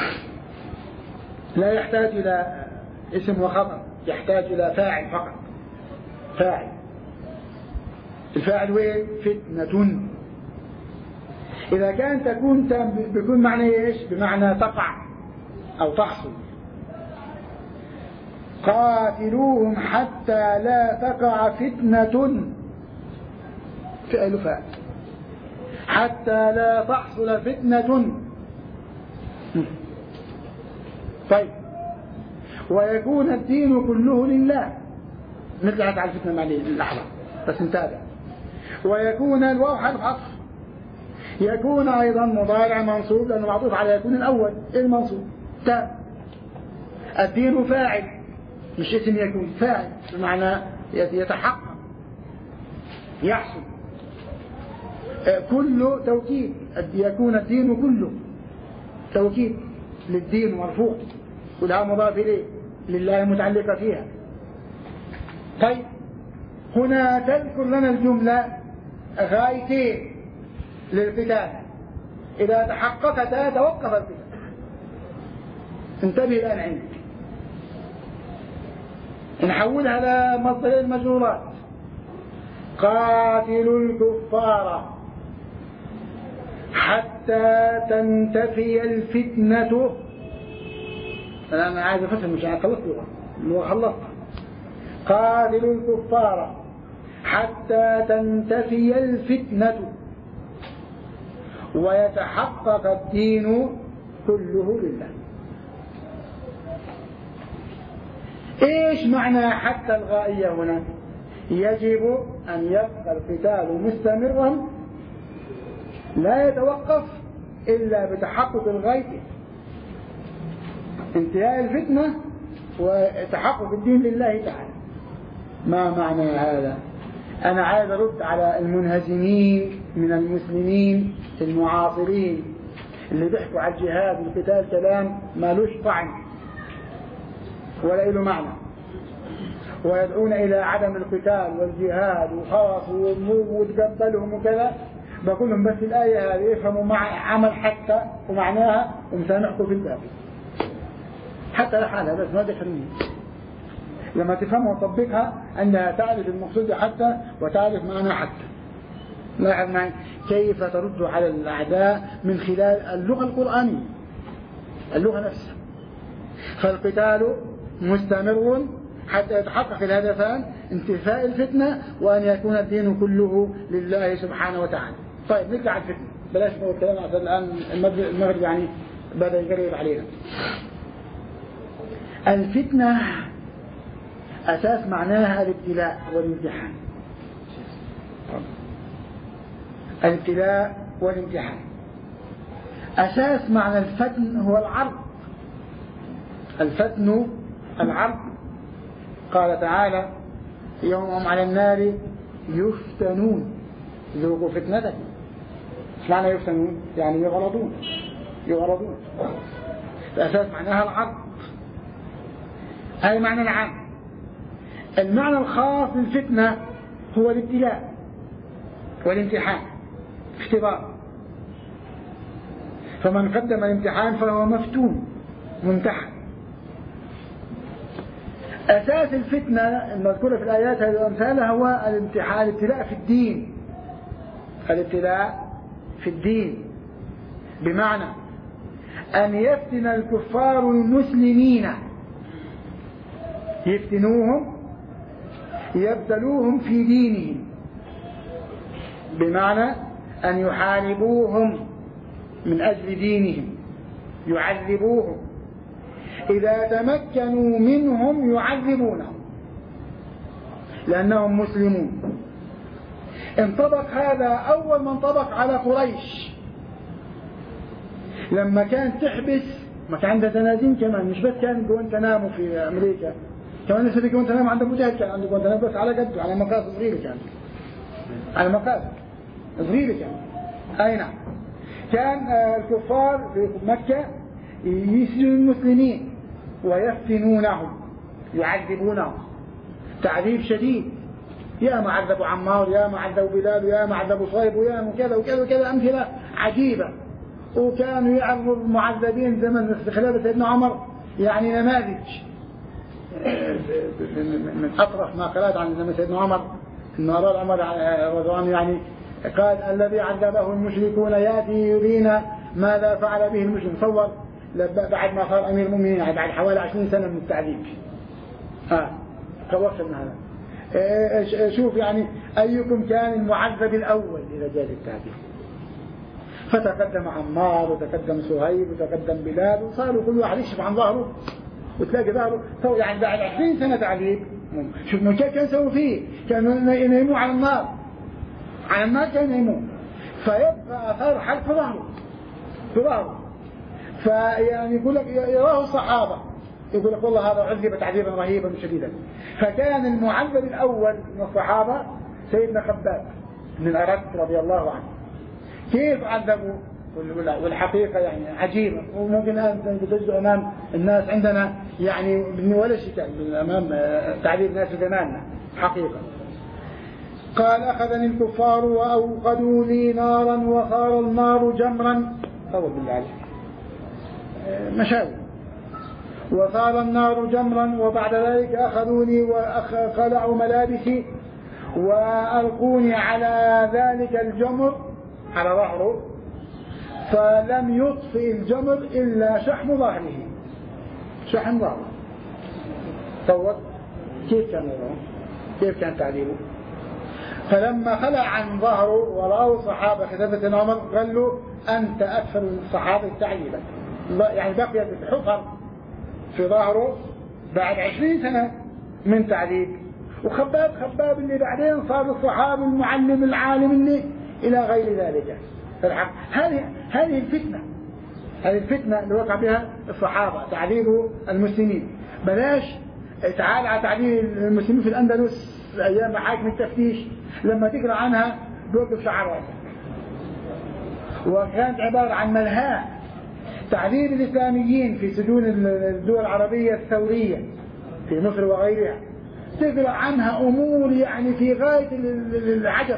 لا يحتاج إلى اسم وخبر، يحتاج إلى فاعل فقط. فاعل، الفاعل وين؟ فتنة. إذا كان تكون تام بيكون معنى إيش؟ بمعنى تقع أو تحصل. قاتلوهم حتى لا تقع فتنة، فعل فاعل، حتى لا تحصل فتنة. طيب، ويكون الدين كله لله، نرجع على الفتنة مع اللحظة بس نتابع. ويكون الواو حرف عطف، يكون أيضا مضارع منصوب لأنه معطوف على يكون الأول المنصوب تام. الدين فاعل مش اسم يكون، فاعل بمعنى يتحقق يحصل. كله توكيد، يكون الدين كله توكيد للدين مرفوع ولها مضاف إليه لله متعلقة فيها. طيب، هنا تذكر لنا الجملة غايتين للقتال، إذا تحققتا توقف القتال. انتبه الآن عندك، نحولها لمصدر المجرورات. قاتلوا الكفار حتى تنتفي الفتنة. أنا عايز أفهم، مش عايز خلصت لغة خلصت. قاتلوا الكفار حتى تنتفي الفتنة ويتحقق الدين كله لله. إيش معنى حتى الغائية هنا؟ يجب أن يبقى القتال مستمرا لا يتوقف إلا بتحقق الغاية، انتهاء الفتنة وتحقق الدين لله تعالى. ما معنى هذا؟ أنا عايز أرد على المنهزمين من المسلمين المعاصرين اللي بيحكوا على الجهاد والقتال كلام مالوش طعم ولا له معنى، ويدعون إلى عدم القتال والجهاد وخلاص وتقبلهم وكذا. بقول لهم بس الآية هذه يفهموا مع عمل حتى ومعناها ومسامحكم في الباب حتى لحالها، بس ما دخلني لما تفهمها وتطبقها أنها تعرف المقصود حتى وتعرف معنى حتى. لاحظ معي كيف ترد على الأعداء من خلال اللغة القرآنية، اللغة نفسها. فالقتال مستمر حتى يتحقق الهدفان، انتفاء الفتنة وأن يكون الدين كله لله سبحانه وتعالى. طيب نرجع على الفتنة، بلاش نقول كلام عشان الآن المغرب يعني بدأ يقرب علينا. الفتنة أساس معناها الابتلاء والامتحان. الابتلاء والامتحان. أساس معنى الفتن هو العرض. الفتن العرض. قال تعالى يوم هم على النار يفتنون ذوقوا فتنتهم. ايش معنى يفتنون؟ يعني يغرضون يغرضون. الأساس معناها العرض، هذا معنى العام. المعنى الخاص للفتنة هو الابتلاء والامتحان، اختبار. فمن قدم الامتحان فهو مفتون ممتحن. أساس الفتنة المذكورة في الآيات هذه وأمثالها هو الامتحان، الابتلاء في الدين. الابتلاء في الدين بمعنى أن يفتن الكفار المسلمين، يفتنوهم يبتلوهم في دينهم، بمعنى أن يحاربوهم من أجل دينهم، يعذبوهم، إذا تمكنوا منهم يعذبونهم لأنهم مسلمون. انطبق هذا أول ما انطبق على قريش لما كان تحبس، ما كان عندها تنازين كمان، مش بس كان جوانتنامو في أمريكا، كمان لسه في جوانتنامو عند أبو جهل، كان عنده جوانتنامو بس على قده، على مقاس صغيرة، كان على مقاس صغيرة كان. أي نعم. كان الكفار في مكة يسجنوا المسلمين ويفتنونهم يعذبونهم تعذيب شديد. يا ما عذبوا عمار، يا ما عذبوا بلال، يا ما عذبوا صهيب، ويا ما كذا وكذا وكذا، أمثلة عجيبة. وكانوا يعرضوا المعذبين زمن خلافة سيدنا عمر يعني نماذج. من أطرف ما قرأت عن زمن سيدنا عمر أن أراد عمر رضي الله يعني قال الذي عذبه المشركون يأتي يرينا ماذا فعل به المشرك. تصور بعد ما صار أمير المؤمنين يعني بعد حوالي عشرين سنة من التعذيب. آه توصلنا هذا. شوف يعني أيكم كان المعذب الأول إذا جاء التعذيب. فتقدم عمار وتقدم صهيب وتقدم بلال وصاروا كل واحد يشف عن ظهره وتلاقي ظهره يعني بعد عشرين سنة تعذيب. شوف ما كان يسوي فيه، كانوا ينيموا على النار، على النار كانوا ينيموا، فيبقى أثار حرق في ظهره في ظهره. فيعني يقول لك يراه الصحابة يقول لك والله هذا عذب تعذيبا رهيبا شديدا. فكان المعذب الأول من الصحابة سيدنا خباب بن الأرد رضي الله عنه. كيف عذبوا؟ والحقيقة يعني عجيبة، وممكن أن تجدوا أمام الناس عندنا يعني ولا شيء أمام تعذيب الناس في زماننا حقيقة. قال أخذني الكفار وأوقدوا لي نارا وصار النار جمرا. طول بالله عليك مشاوي. وصار النار جمرا وبعد ذلك أخذوني وخلعوا ملابسي وألقوني على ذلك الجمر على ظهره فلم يطفئ الجمر إلا شحم ظهره، شحم ظهره. طوّت كيف كان يرون؟ كيف كان تعليمه؟ فلما خلع عن ظهره ورأوا الصحابة خلافة عمر قال له أنت أكثر الصحابة تعليما، يعني بقيت الحفر في ظهره بعد عشرين سنة من تعليم. وخباب خباب اللي بعدين صار الصحابي المعلم العالم اللي إلى غير ذلك. هذه هذه الفتنة، هذه الفتنة اللي وقع بها الصحابة تعذيب المسلمين. بلاش تعال على تعذيب المسلمين في الأندلس أيام محاكم التفتيش، لما تقرأ عنها بيوقف شعر راسك. وكانت عبارة عن ملهاة تعذيب الإسلاميين في سجون الدول العربية الثورية في مصر وغيرها، تقرأ عنها أمور يعني في غاية العجب.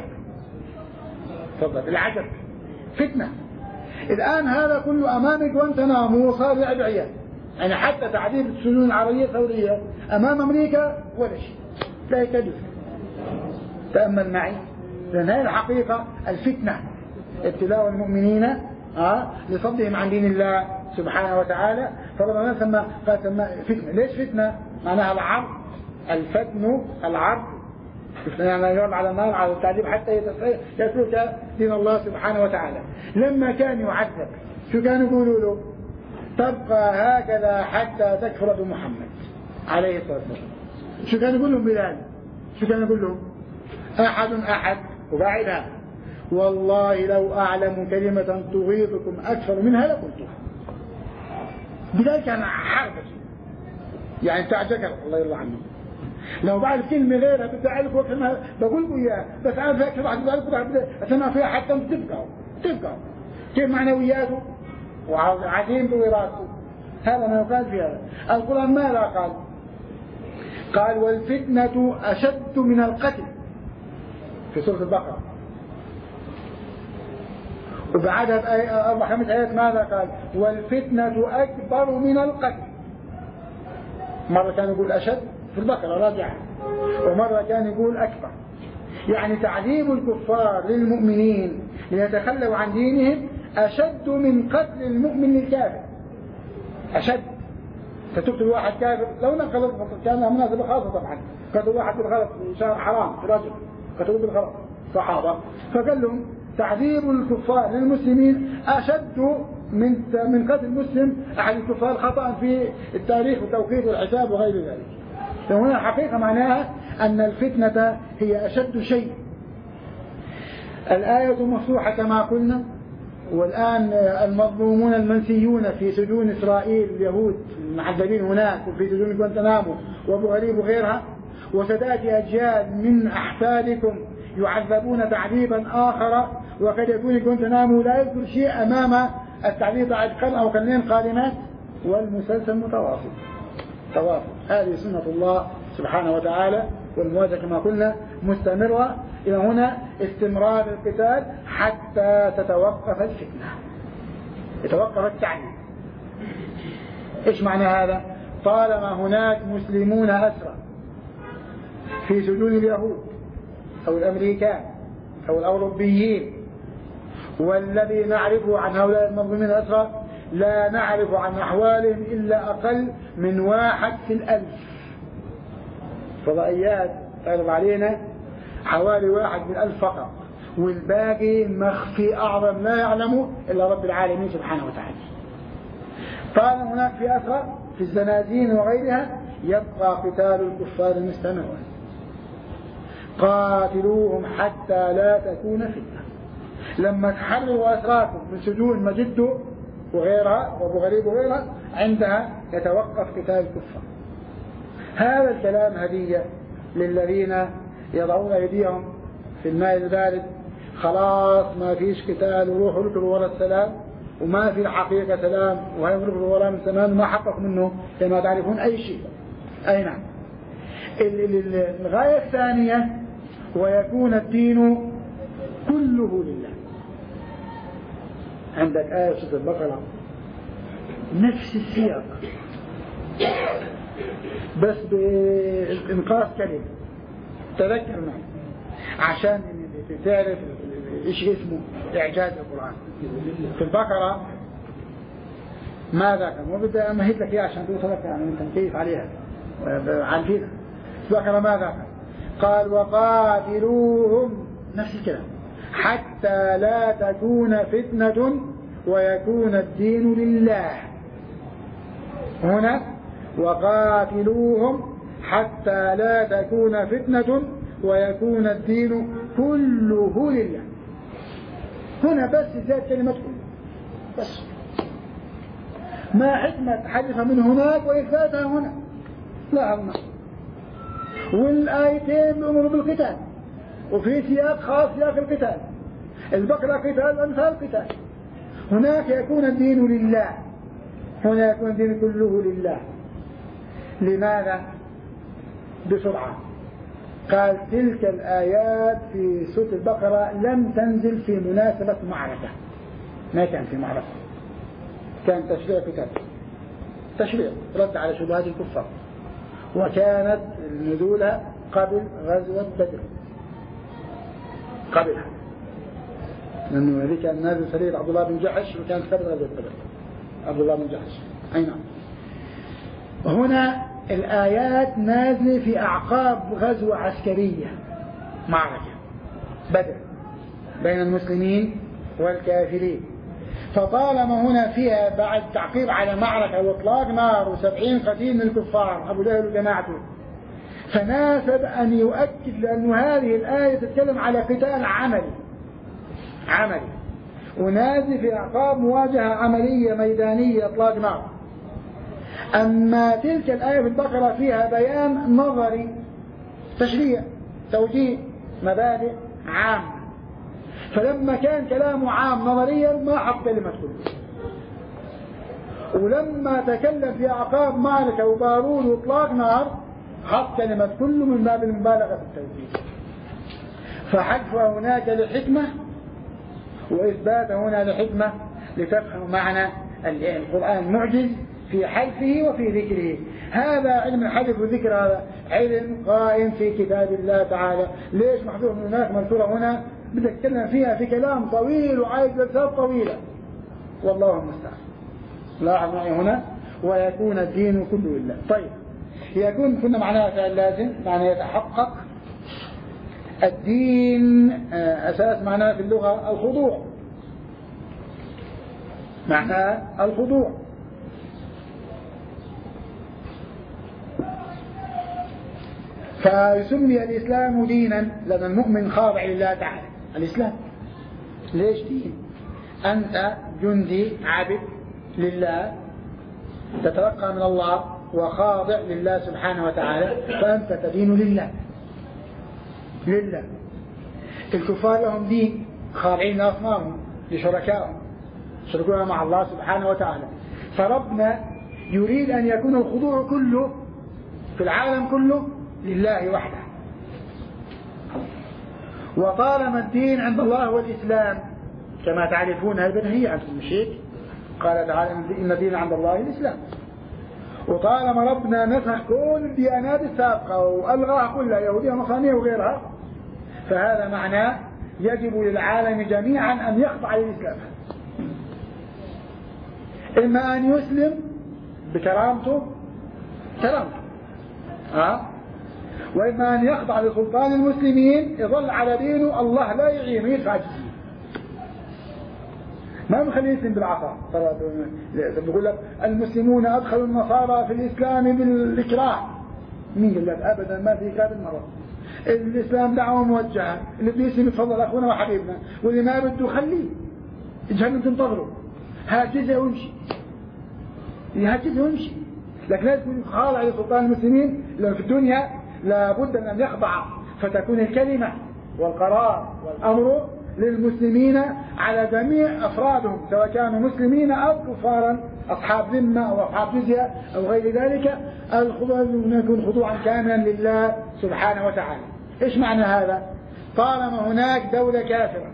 تفضل العجب فتنة. الآن هذا كله أمامك وأنت نام وصار لعب عيال، يعني حتى تعذيب السجون العربية الثورية أمام أمريكا ولا شيء، لا يكلف. تأمل معي، لأن هذه الحقيقة الفتنة، ابتلاء المؤمنين آه لصدهم عن دين الله سبحانه وتعالى. فربنا سمى قال سمى فتنة. ليش فتنة؟ معناها العرض، الفتن العرض، يعني يرد على النار على التعذيب حتى يترك دين الله سبحانه وتعالى. لما كان يعذب شو كانوا يقولوا له؟ تبقى هكذا حتى تكفر بمحمد عليه الصلاة والسلام. شو كان يقول لهم بلال؟ شو كان يقول لهم؟ أحد أحد وبعدها والله لو أعلم كلمة تغيظكم أكثر منها لقلتها. بلال كان حرب يعني بتاع جكر الله يرضى عنه، لو بعد كلمة غيرها بدي أعرف وكلمة بقول إياه، بس أنا فاكر واحد بقول واحد أسمع فيها حتى تبقوا تبقوا كيف معنوياته وعظيم بوراثته. هذا ما يقال فيها. القرآن ماذا قال؟ قال والفتنة أشد من القتل في سورة البقرة، وبعدها بآية أربع خمس آيات ماذا قال؟ والفتنة أكبر من القتل. مرة كان يقول أشد في البقرة راجعة، ومرة كان يقول أكبر. يعني تعذيب الكفار للمؤمنين ليتخلوا عن دينهم أشد من قتل المؤمن للكافر. أشد. فتقتل واحد كافر لو نقل كان مناسبة خاصة طبعا، قتل واحد بالغلط حرام في رجل قتلوه بالغلط صحابة، فقال لهم تعذيب الكفار للمسلمين أشد من من قتل المسلم أحد الكفار خطأ في التاريخ والتوقيت والحساب وغير ذلك. فهنا الحقيقة معناها أن الفتنة هي أشد شيء. الآية مفتوحة كما قلنا، والآن المظلومون المنسيون في سجون إسرائيل اليهود المعذبين هناك وفي سجون غوانتنامو وأبو غريب وغيرها، وستأتي أجيال من أحفادكم يعذبون تعذيبا آخر، وقد يكون غوانتنامو لا يذكر شيء أمام التعذيب بعد قرن أو قرنين قادمات، والمسلسل متواصل تواصل. هذه سنة الله سبحانه وتعالى، والمواجهة كما قلنا مستمرة إلى هنا، استمرار القتال حتى تتوقف الفتنة، يتوقف التعذيب. إيش معنى هذا؟ طالما هناك مسلمون أسرى في سجون اليهود أو الأمريكان أو الأوروبيين، والذي نعرفه عن هؤلاء المظلومين الأسرى لا نعرف عن أحوالهم إلا أقل من واحد في الألف. فضائيات تعرض علينا حوالي واحد من الألف فقط، والباقي مخفي أعظم لا يعلمه إلا رب العالمين سبحانه وتعالى. طالما هناك في أسرى في الزنازين وغيرها يبقى قتال الكفار مستمرا. قاتلوهم حتى لا تكون فتنة. لما تحرروا أسراكم من سجون مجدو وغيرها وابو غريب وغيرها عندها يتوقف قتال الكفار. هذا الكلام هدية للذين يضعون أيديهم في الماء البارد، خلاص ما فيش قتال وروحوا لكوا وراء السلام، وما في الحقيقة سلام، وهيمرقوا وراء من زمان وما حقق منه كما تعرفون أي شيء. أي نعم. الغاية الثانية ويكون الدين كله لله. عندك آية سورة البقرة نفس السياق بس بإنقاذ كلمة، تذكر معي عشان تعرف إيش اسمه إعجاز القرآن. في البقرة ماذا كان؟ مو بدي أمهد لك إياه عشان توصلك يعني أنت مكيف عليها عارفينها. في البقرة ماذا كان؟ قال وقاتلوهم نفس الكلام حتى لا تكون فتنة ويكون الدين لله. هنا وقاتلوهم حتى لا تكون فتنة ويكون الدين كله لله. هنا بس زاد كلمة كله بس، ما حكمة حدثها من هناك وإثباتها هنا؟ لا الله. والآيتين بأمر بالقتال وفي سياق خاص سياق القتال. البقرة قتال الأمثال قتال. هناك يكون الدين لله، هنا يكون الدين كله لله. لماذا؟ بسرعة. قال تلك الآيات في سورة البقرة لم تنزل في مناسبة معركة، ما كان في معركة، كان تشريع قتال، تشريع رد على شبهات الكفار، وكانت نزولها قبل غزوة بدر، قبلها، لأنه هذه كان نازل سرير عبد الله بن جحش وكانت قبل غزوة بدر. عبد الله بن جحش أي نعم. وهنا الآيات نازلة في أعقاب غزوة عسكرية، معركة بدر بين المسلمين والكافرين. فطالما هنا فيها بعد تعقيب على معركة وإطلاق نار وسبعين قتيل من الكفار أبو جهل وجماعته، فناسب أن يؤكد لأن هذه الآية تتكلم على قتال عملي عملي ونازل في أعقاب مواجهة عملية ميدانية إطلاق نار. أما تلك الآية في البقرة فيها بيان نظري تشريع توجيه مبادئ عامة، فلما كان كلامه عام نظريا ما حط كلمة كله، ولما تكلم في أعقاب معركة وبارود وإطلاق نار حط كلمة كله من باب المبالغة في التوجيه. فحذفها هناك لحكمة وإثباته هنا لحكمة لتفهم معنى القرآن معجز في حذفه وفي ذكره. هذا علم الحذف والذكر، هذا علم قائم في كتاب الله تعالى. ليش محذوف من هناك منصورة هنا؟ بدك تتكلم فيها في كلام طويل وعايز جلسات طويلة، والله المستعان. لاحظ معي هنا ويكون الدين كله لله. طيب يكون كنا معناها فعل لازم، معنى يتحقق الدين. أساس معناه في اللغة الخضوع، معناه الخضوع. فيسمي الإسلام دينا لأن المؤمن خاضع لله تعالى. الإسلام ليش دين؟ أنت جندي عبد لله تتلقى من الله وخاضع لله سبحانه وتعالى، فأنت تدين لله لله. الكفار لهم دين خاضعين لأصنامهم لشركائهم يشركونها مع الله سبحانه وتعالى. فربنا يريد أن يكون الخضوع كله في العالم كله لله وحده. وطالما الدين عند الله هو الإسلام كما تعرفون، هذا هي عندكم شيء قال تعالى إن الدين عند الله الإسلام. وطالما ربنا نسخ كل الديانات السابقة وألغاها كلها يهودية ونصرانية وغيرها، فهذا معناه يجب للعالم جميعا أن يخضع للإسلام، إما أن يسلم بكرامته كرامته ها، وإما أن يخضع لسلطان المسلمين يظل على دينه، الله لا يعينه يدفع الجزية، ما بخليه يسلم بالعصا. بيقول لك المسلمون أدخلوا النصارى في الإسلام بالإكراه، مين قال لك؟ أبدا ما في كاد المرة. الإسلام دعوة موجهة، اللي بيسلم يتفضل أخونا وحبيبنا، واللي ما بده خليه جهنم تنتظره، هات جزية وامشي، هات جزية وامشي. لكن لا تكون خاضع لسلطان المسلمين، لأن في الدنيا لابد من أن يخضع، فتكون الكلمة والقرار والأمر للمسلمين على جميع أفرادهم سواء كانوا مسلمين أو كفارا أصحاب ذمة أو أصحاب جزية أو غير ذلك. الخضوع يكون خضوعا كاملا لله سبحانه وتعالى. إيش معنى هذا؟ طالما هناك دولة كافرة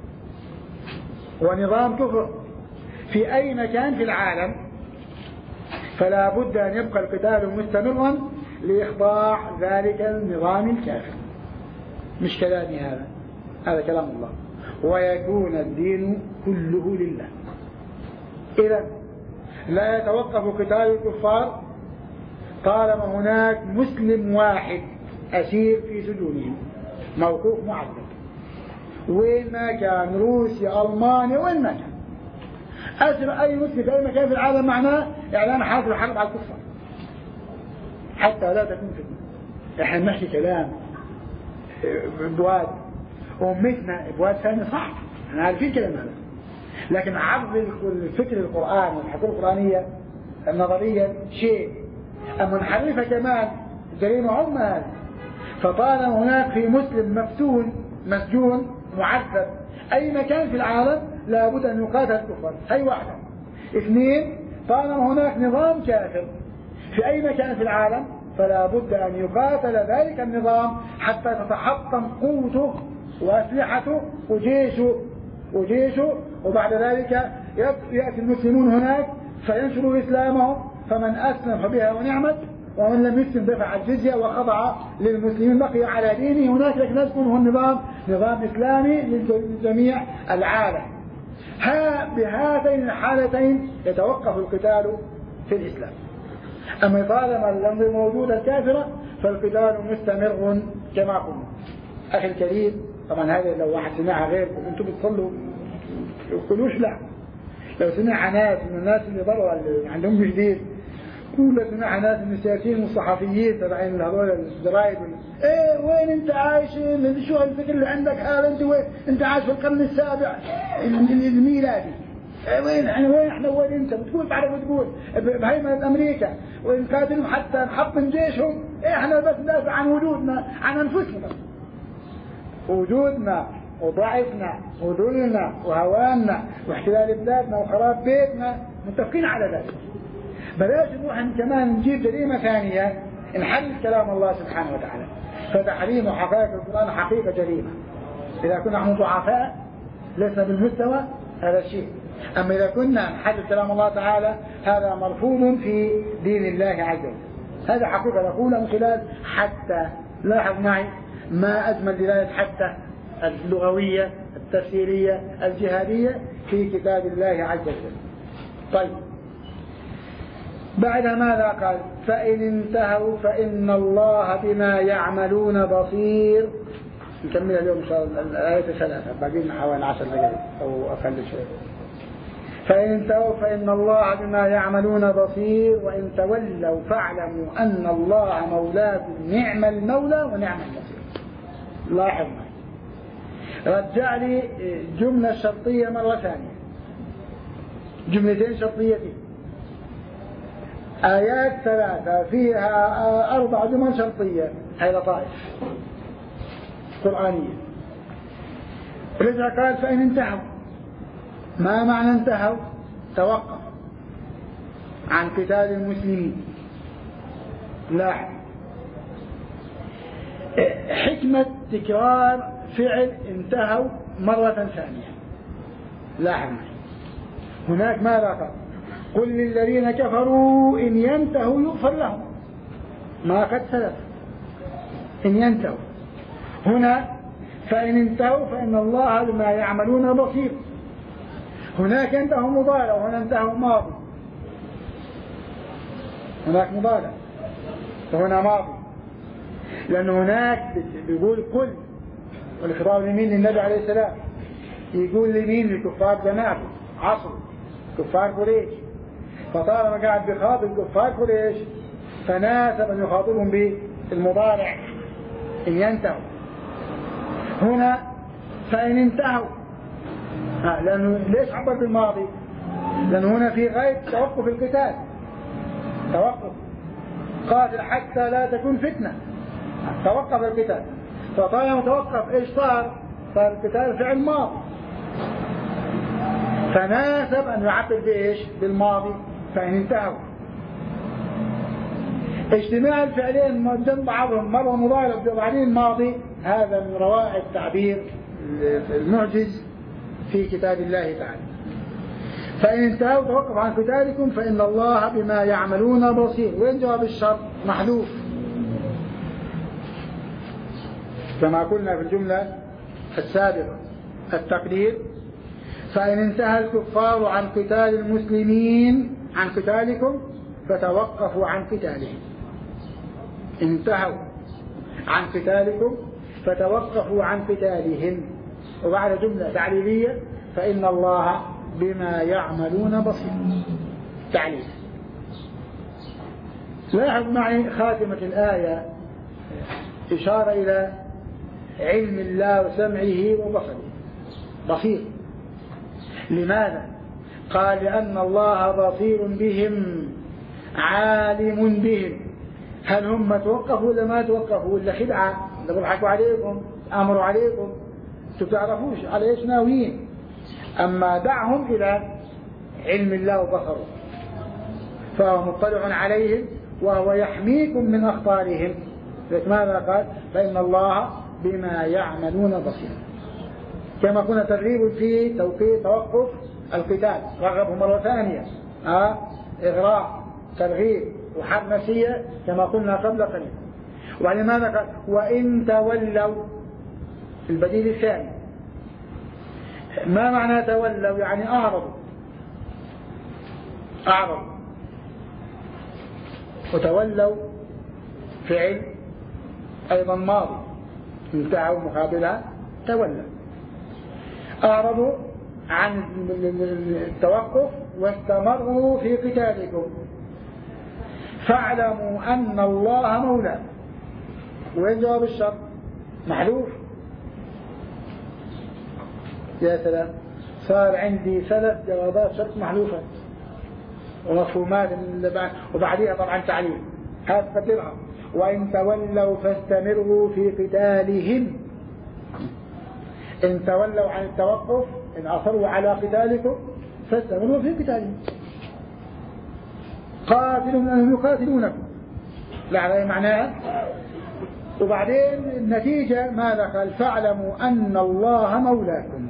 ونظام كفر في أي مكان في العالم، فلا بد أن يبقى القتال مستمرا لإخضاع ذلك النظام الكافر. مش كلامي هذا، هذا كلام الله. ويكون الدين كله لله. إذا لا يتوقف قتال الكفار طالما هناك مسلم واحد أسير في سجونهم موقوف معذب، وين ما كان، روسيا، ألمانيا، وين ما كان، أسر أي مسلم في أي مكان في العالم معناه إعلان حالة الحرب على الكفار حتى لا تكون فتنة. إحنا نحكي كلام بواد أمتنا بواد ثاني صح، احنا عارفين كلام هذا، لكن عرض الفكر القرآن والحكومة القرآنية النظرية شيء، أما نحرفها كمان جريمة عظمى هذه. فطالما هناك في مسلم مفتون مسجون معذب أي مكان في العالم لابد أن يقاتل الكفار، أي واحدة. اثنين، طالما هناك نظام كافر في أي مكان في العالم فلا بد أن يقاتل ذلك النظام حتى تتحطم قوته وأسلحته وجيشه وجيشه وبعد ذلك يأتي المسلمون هناك فينشروا إسلامهم، فمن أسلم فبها ونعمت، ومن لم يسلم دفع الجزية وخضع للمسلمين بقي على دينه هناك، لكن يكون هو النظام نظام إسلامي لجميع العالم. ها بهاتين الحالتين يتوقف القتال في الإسلام. أما طالما الأمر موجودة الكافرة فالقتال مستمر كما قلنا. أخي الكريم، طبعا هذا لو واحد سمعها غيركم أنتم بتصلوا يقولوش لا، لو سمعها ناس من الناس اللي ضروا اللي عندهم جديد، كل سمعها ناس من السياسيين والصحفيين تبعين هذول الجرايد، ايه وين انت عايش؟ شو هالفكر اللي عندك هذا؟ انت وين؟ انت عايش في القرن السابع الميلادي، ايه وين احنا؟ وين احنا؟ وين انت؟ بتقول بعرف بتقول بهيمنة امريكا ونقاتلهم حتى نحطم جيشهم، ايه احنا بس ندافع عن وجودنا، عن انفسنا، وجودنا وضعفنا وذلنا وهواننا واحتلال بلادنا وخراب بيتنا، متفقين على ذلك. بلاش نروح كمان نجيب جريمة ثانية نحل كلام الله سبحانه وتعالى. فتحريم حقائق القرآن حقيقة جريمة. إذا كنا نحن ضعفاء لسنا بالمستوى هذا الشيء، أما إذا كنا نحل كلام الله تعالى هذا مرفوض في دين الله عز وجل. هذا حقيقة نقولها من خلال حتى. لاحظ معي ما أجمل دلالة حتى اللغوية التفسيرية الجهادية في كتاب الله عز وجل. طيب بعد ماذا قال؟ فإن انتهوا فإن الله بما يعملون بصير. نكمل اليوم إن شاء الله الآية ثلاثة، باقي حوالي عشر دقائق أو أقل شوي. فإن انتهوا فإن الله بما يعملون بصير وإن تولوا فاعلموا أن الله مولاكم نعم المولى ونعم النصير. لاحظ رجع لي جملة شرطية مرة ثانية، جملتين شرطيتين، آيات ثلاثة فيها أربع جمل شرطية، هي لطائف قرآنية. رجع قال فإن انتهوا، ما معنى انتهوا؟ توقف عن قتال المسلمين. لاحظ حكمة تكرار فعل انتهوا مرة ثانية. لاحظ هناك ماذا قال؟ قل للذين كفروا إن ينتهوا يغفر لهم ما قد سلف. إن ينتهوا هنا فإن انتهوا فإن الله بما يعملون بصير. هناك انتهوا مضارع وهنا انتهوا ماضي، هناك مضارع وهنا ماضي، لأن هناك بيقول قل، والخطاب لمين؟ للنبي عليه السلام. يقول لمين؟ للكفار جنابه عصر كفار قريش. فطالما قاعد بخاطب كفار قريش فناسب أن يخاطبهم بالمضارع إن ينتهوا. هنا فإن انتهوا، لأنه ليش عبر بالماضي؟ لأنه هنا في غاية توقف القتال، توقف قاتل حتى لا تكون فتنة، توقف القتال. فطالما توقف ايش صار؟ صار القتال فعل ماضي، فناسب أن يعبر بإيش؟ بالماضي. فإن انتهوا اجتماع الفعلين جنب بعضهم، مرة مضارع وبعدين ماضي، هذا من روائع التعبير المعجز في كتاب الله تعالى. فإن انتهوا توقف عن قتالكم فإن الله بما يعملون بصير. وين جواب الشرط؟ محذوف. كما قلنا في الجملة السابقة التقدير: فإن انتهى الكفار عن قتال المسلمين عن قتالكم فتوقفوا عن قتالهم. انتهوا عن قتالكم فتوقفوا عن قتالهم. وبعد جملة تعليلية: فإن الله بما يعملون بصير. تعليل. لاحظ معي خاتمة الآية إشارة إلى علم الله وسمعه وبصره. بصير. لماذا؟ قال: لأن الله بصير بهم عالم بهم. هل هم توقفوا ولا ما توقفوا ولا خدعة؟ بيضحكوا عليكم، أمروا عليكم، انتم تعرفوش على ايش ناويين. أما دعهم إلى علم الله وبصره، فهو مطلع عليهم وهو يحميكم من أخطارهم. ماذا قال؟ فإن الله بما يعملون بصير. كما كنا ترغيب في توقيت توقف القتال، رغبوا مرة ثانية، آه إغراء، ترغيب وحرب نفسية كما قلنا قبل قليل. ولماذا قال: وإن تولوا؟ البديل الثاني. ما معنى تولوا؟ يعني أعرضوا. أعرضوا. وتولوا فعل أيضا ماضي، انتهوا مقابلها تولوا. أعرضوا عن التوقف واستمروا في قتالكم فاعلموا أن الله مولاكم. وين جواب الشرط؟ محذوف. يا سلام، صار عندي ثلاث جوابات شرط محذوفة ومفهومات وبعديها طبعا تعليل. هذا قدرها: وإن تولوا فاستمروا في قتالهم. إن تولوا عن التوقف، إن أصروا على قتالكم فاستمروا في قتالهم. قاتلهم لأنهم يقاتلونكم. لا على معناها. وبعدين النتيجة ماذا قال؟ فاعلموا أن الله مولاكم.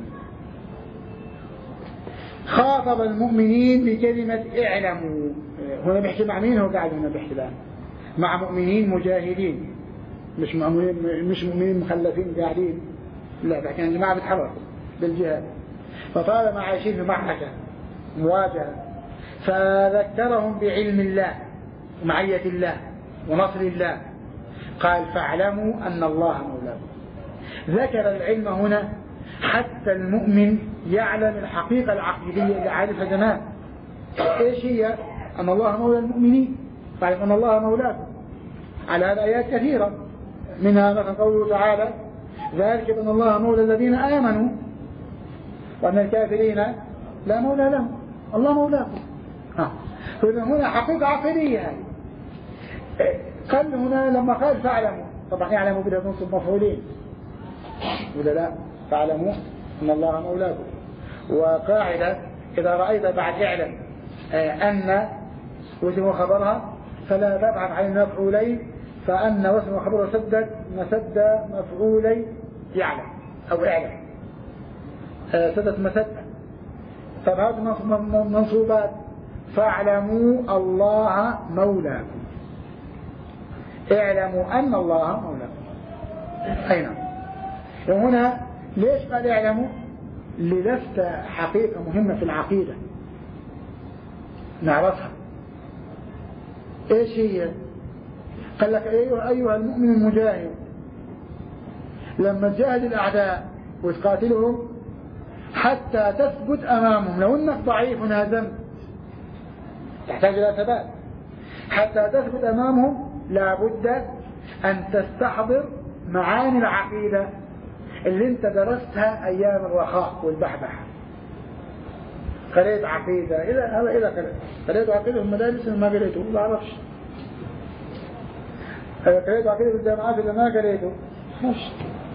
خاطب المؤمنين بكلمة اعلموا. هنا بيحكي مع مين؟ هو قاعد هنا بيحكي الآن مع مؤمنين مجاهدين، مش مؤمنين مش مؤمنين مخلفين قاعدين، لا ده كان جماعة بتحركوا بالجهاد. فطالما عايشين في معركة مواجهة، فذكرهم بعلم الله ومعية الله ونصر الله. قال: فاعلموا أن الله مولاكم. ذكر العلم هنا حتى المؤمن يعلم الحقيقة العقيدية اللي عارفها زمان. ايش هي؟ أن الله مولى المؤمنين. قال: أن الله مولاكم. على هذا آيات كثيرة، منها مثلا قوله تعالى: ذلك أن الله مولى الذين آمنوا وأن الكافرين لا مولى لهم. الله مولاكم. فإذا هنا حقيقة عقيدية. قال هنا لما قال فاعلموا، طبعا يعلموا بدها تنصب مفعولين ولا لا؟ فاعلموا أن الله مولاكم. وقاعدة: إذا رأيت بعد اعلم أن واسم خبرها فلا تبحث عن المفعولين، فأن واسم خبرها سدد مسد مفعولي يعلم أو اعلم، سدد مسد. فهذه منصوبات: فاعلموا الله مولاكم. اعلموا أن الله مولاكم. أين وهنا ليش قال اعلموا؟ للفت حقيقة مهمة في العقيدة نعرفها. ايش هي؟ قال لك: أيها, أيها المؤمن المجاهد، لما تجاهد الأعداء وتقاتلهم حتى تثبت أمامهم، لو أنك ضعيف هزمت تحتاج إلى ثبات، حتى تثبت أمامهم لابد أن تستحضر معاني العقيدة اللي انت درستها أيام الرخاء والبحبح. قريت عقيدة إذا هذا إذا قريت قريت عقيدة في المدارس ما قريته ما أعرفش. قريت عقيدة في الجامعات إذا ما قريته مش.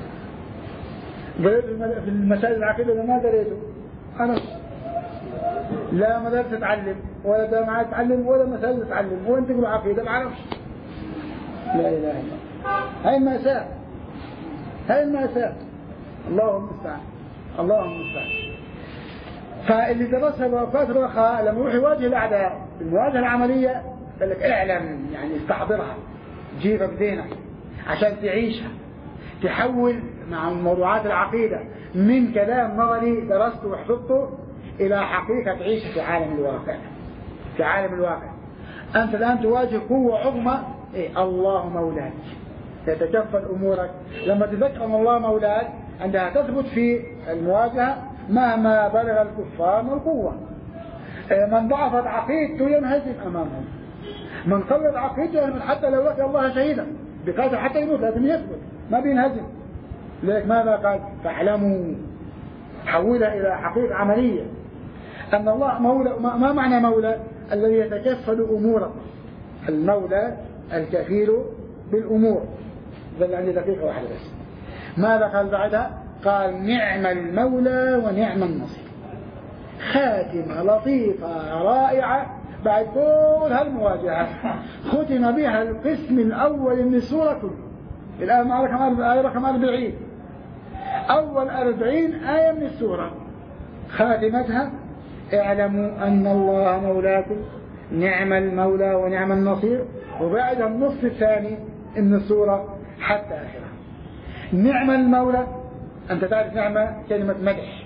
قريت في المسائل العقيدة إذا ما قريته أنا لا مدارس تعلم ولا جامعات تعلم ولا مسائل تعلم، وين تقول عقيدة ما أعرفش. لا إله إلا الله. هاي المأساة، هاي المأساة. اللهم المستعان، اللهم المستعان. فاللي درسها بأوقات الرخاء لما يروح يواجه الأعداء المواجهة العملية قال لك اعلم، يعني استحضرها، جيبها بدينك عشان تعيشها. تحول مع موضوعات العقيدة من كلام نظري درسته وحفظته إلى حقيقة تعيش في عالم الواقع. في عالم الواقع أنت الآن تواجه قوة عظمى، إيه؟ الله مولاك يتكفل أمورك. لما تذكر أن الله مولاك عندها تثبت في المواجهة مهما بلغ الكفار من القوة. إيه؟ من ضعفت عقيدته ينهزم أمامهم، من قلت عقيدته من حتى لو لقي الله شهيدا بقاتل حتى يموت لازم يثبت ما بينهزم. لذلك ماذا قال؟ فاعلموا، حولها إلى حقيقة عملية أن الله مولى. ما معنى مولى؟ الذي يتكفل أمورك، المولى الكفيل بالأمور. ظل عندي دقيقة واحدة بس. ماذا قال بعدها؟ قال نعم المولى ونعم النصير. خاتمة لطيفة رائعة بعد كل هالمواجهة ختم بها القسم الأول من السورة كله. الآن آية رقم أربعين، أول أربعين آية من السورة خاتمتها اعلموا أن الله مولاكم نعم المولى ونعم النصير، وبعدها النصف الثاني من السورة حتى آخرها. نعم المولى، أنت تعرف نعمة كلمة مدح،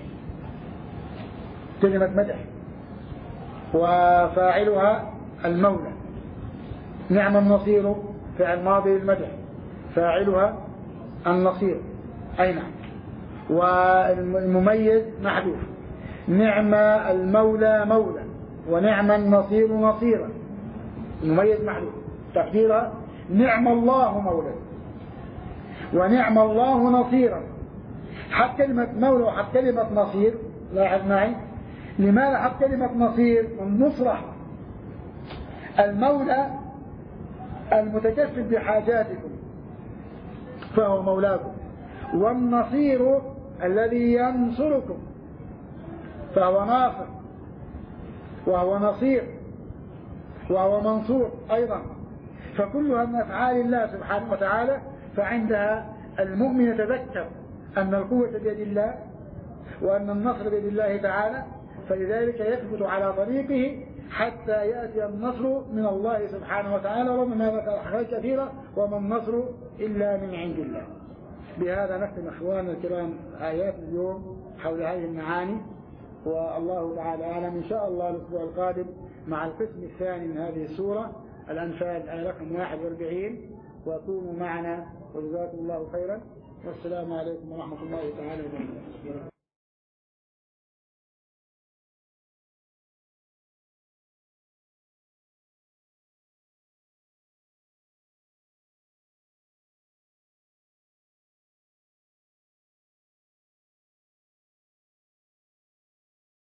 كلمة مدح وفاعلها المولى. نعم النصير فعل ماضي المدح فاعلها النصير، أي نعم، والمميز محذوف. نعم المولى مولى ونعم النصير نصيرا، المميز محذوف. تقديرها نعم الله مولى ونعم الله نصيرا. حط كلمة مولى وحط كلمة نصير، لاحظ معي لماذا حط كلمة نصير؟ النصرة. المولى المتكفل بحاجاتكم فهو مولاكم، والنصير الذي ينصركم فهو ناصر وهو نصير وهو منصور أيضا. فكلها من أفعال الله سبحانه وتعالى. فعندها المؤمن يتذكر أن القوة بيد الله وأن النصر بيد الله تعالى، فلذلك يثبت على طريقه حتى يأتي النصر من الله سبحانه وتعالى. ومن هذا حاجات كثيرة، وما النصر إلا من عند الله. بهذا نختم أخواننا الكرام آيات اليوم حول هذه المعاني، والله تعالى أعلم. إن شاء الله الأسبوع القادم مع القسم الثاني من هذه السورة الأنفال آية رقم واحد وأربعين، وكونوا معنا وجزاكم الله خيرا، والسلام عليكم ورحمة الله تعالى وبركاته.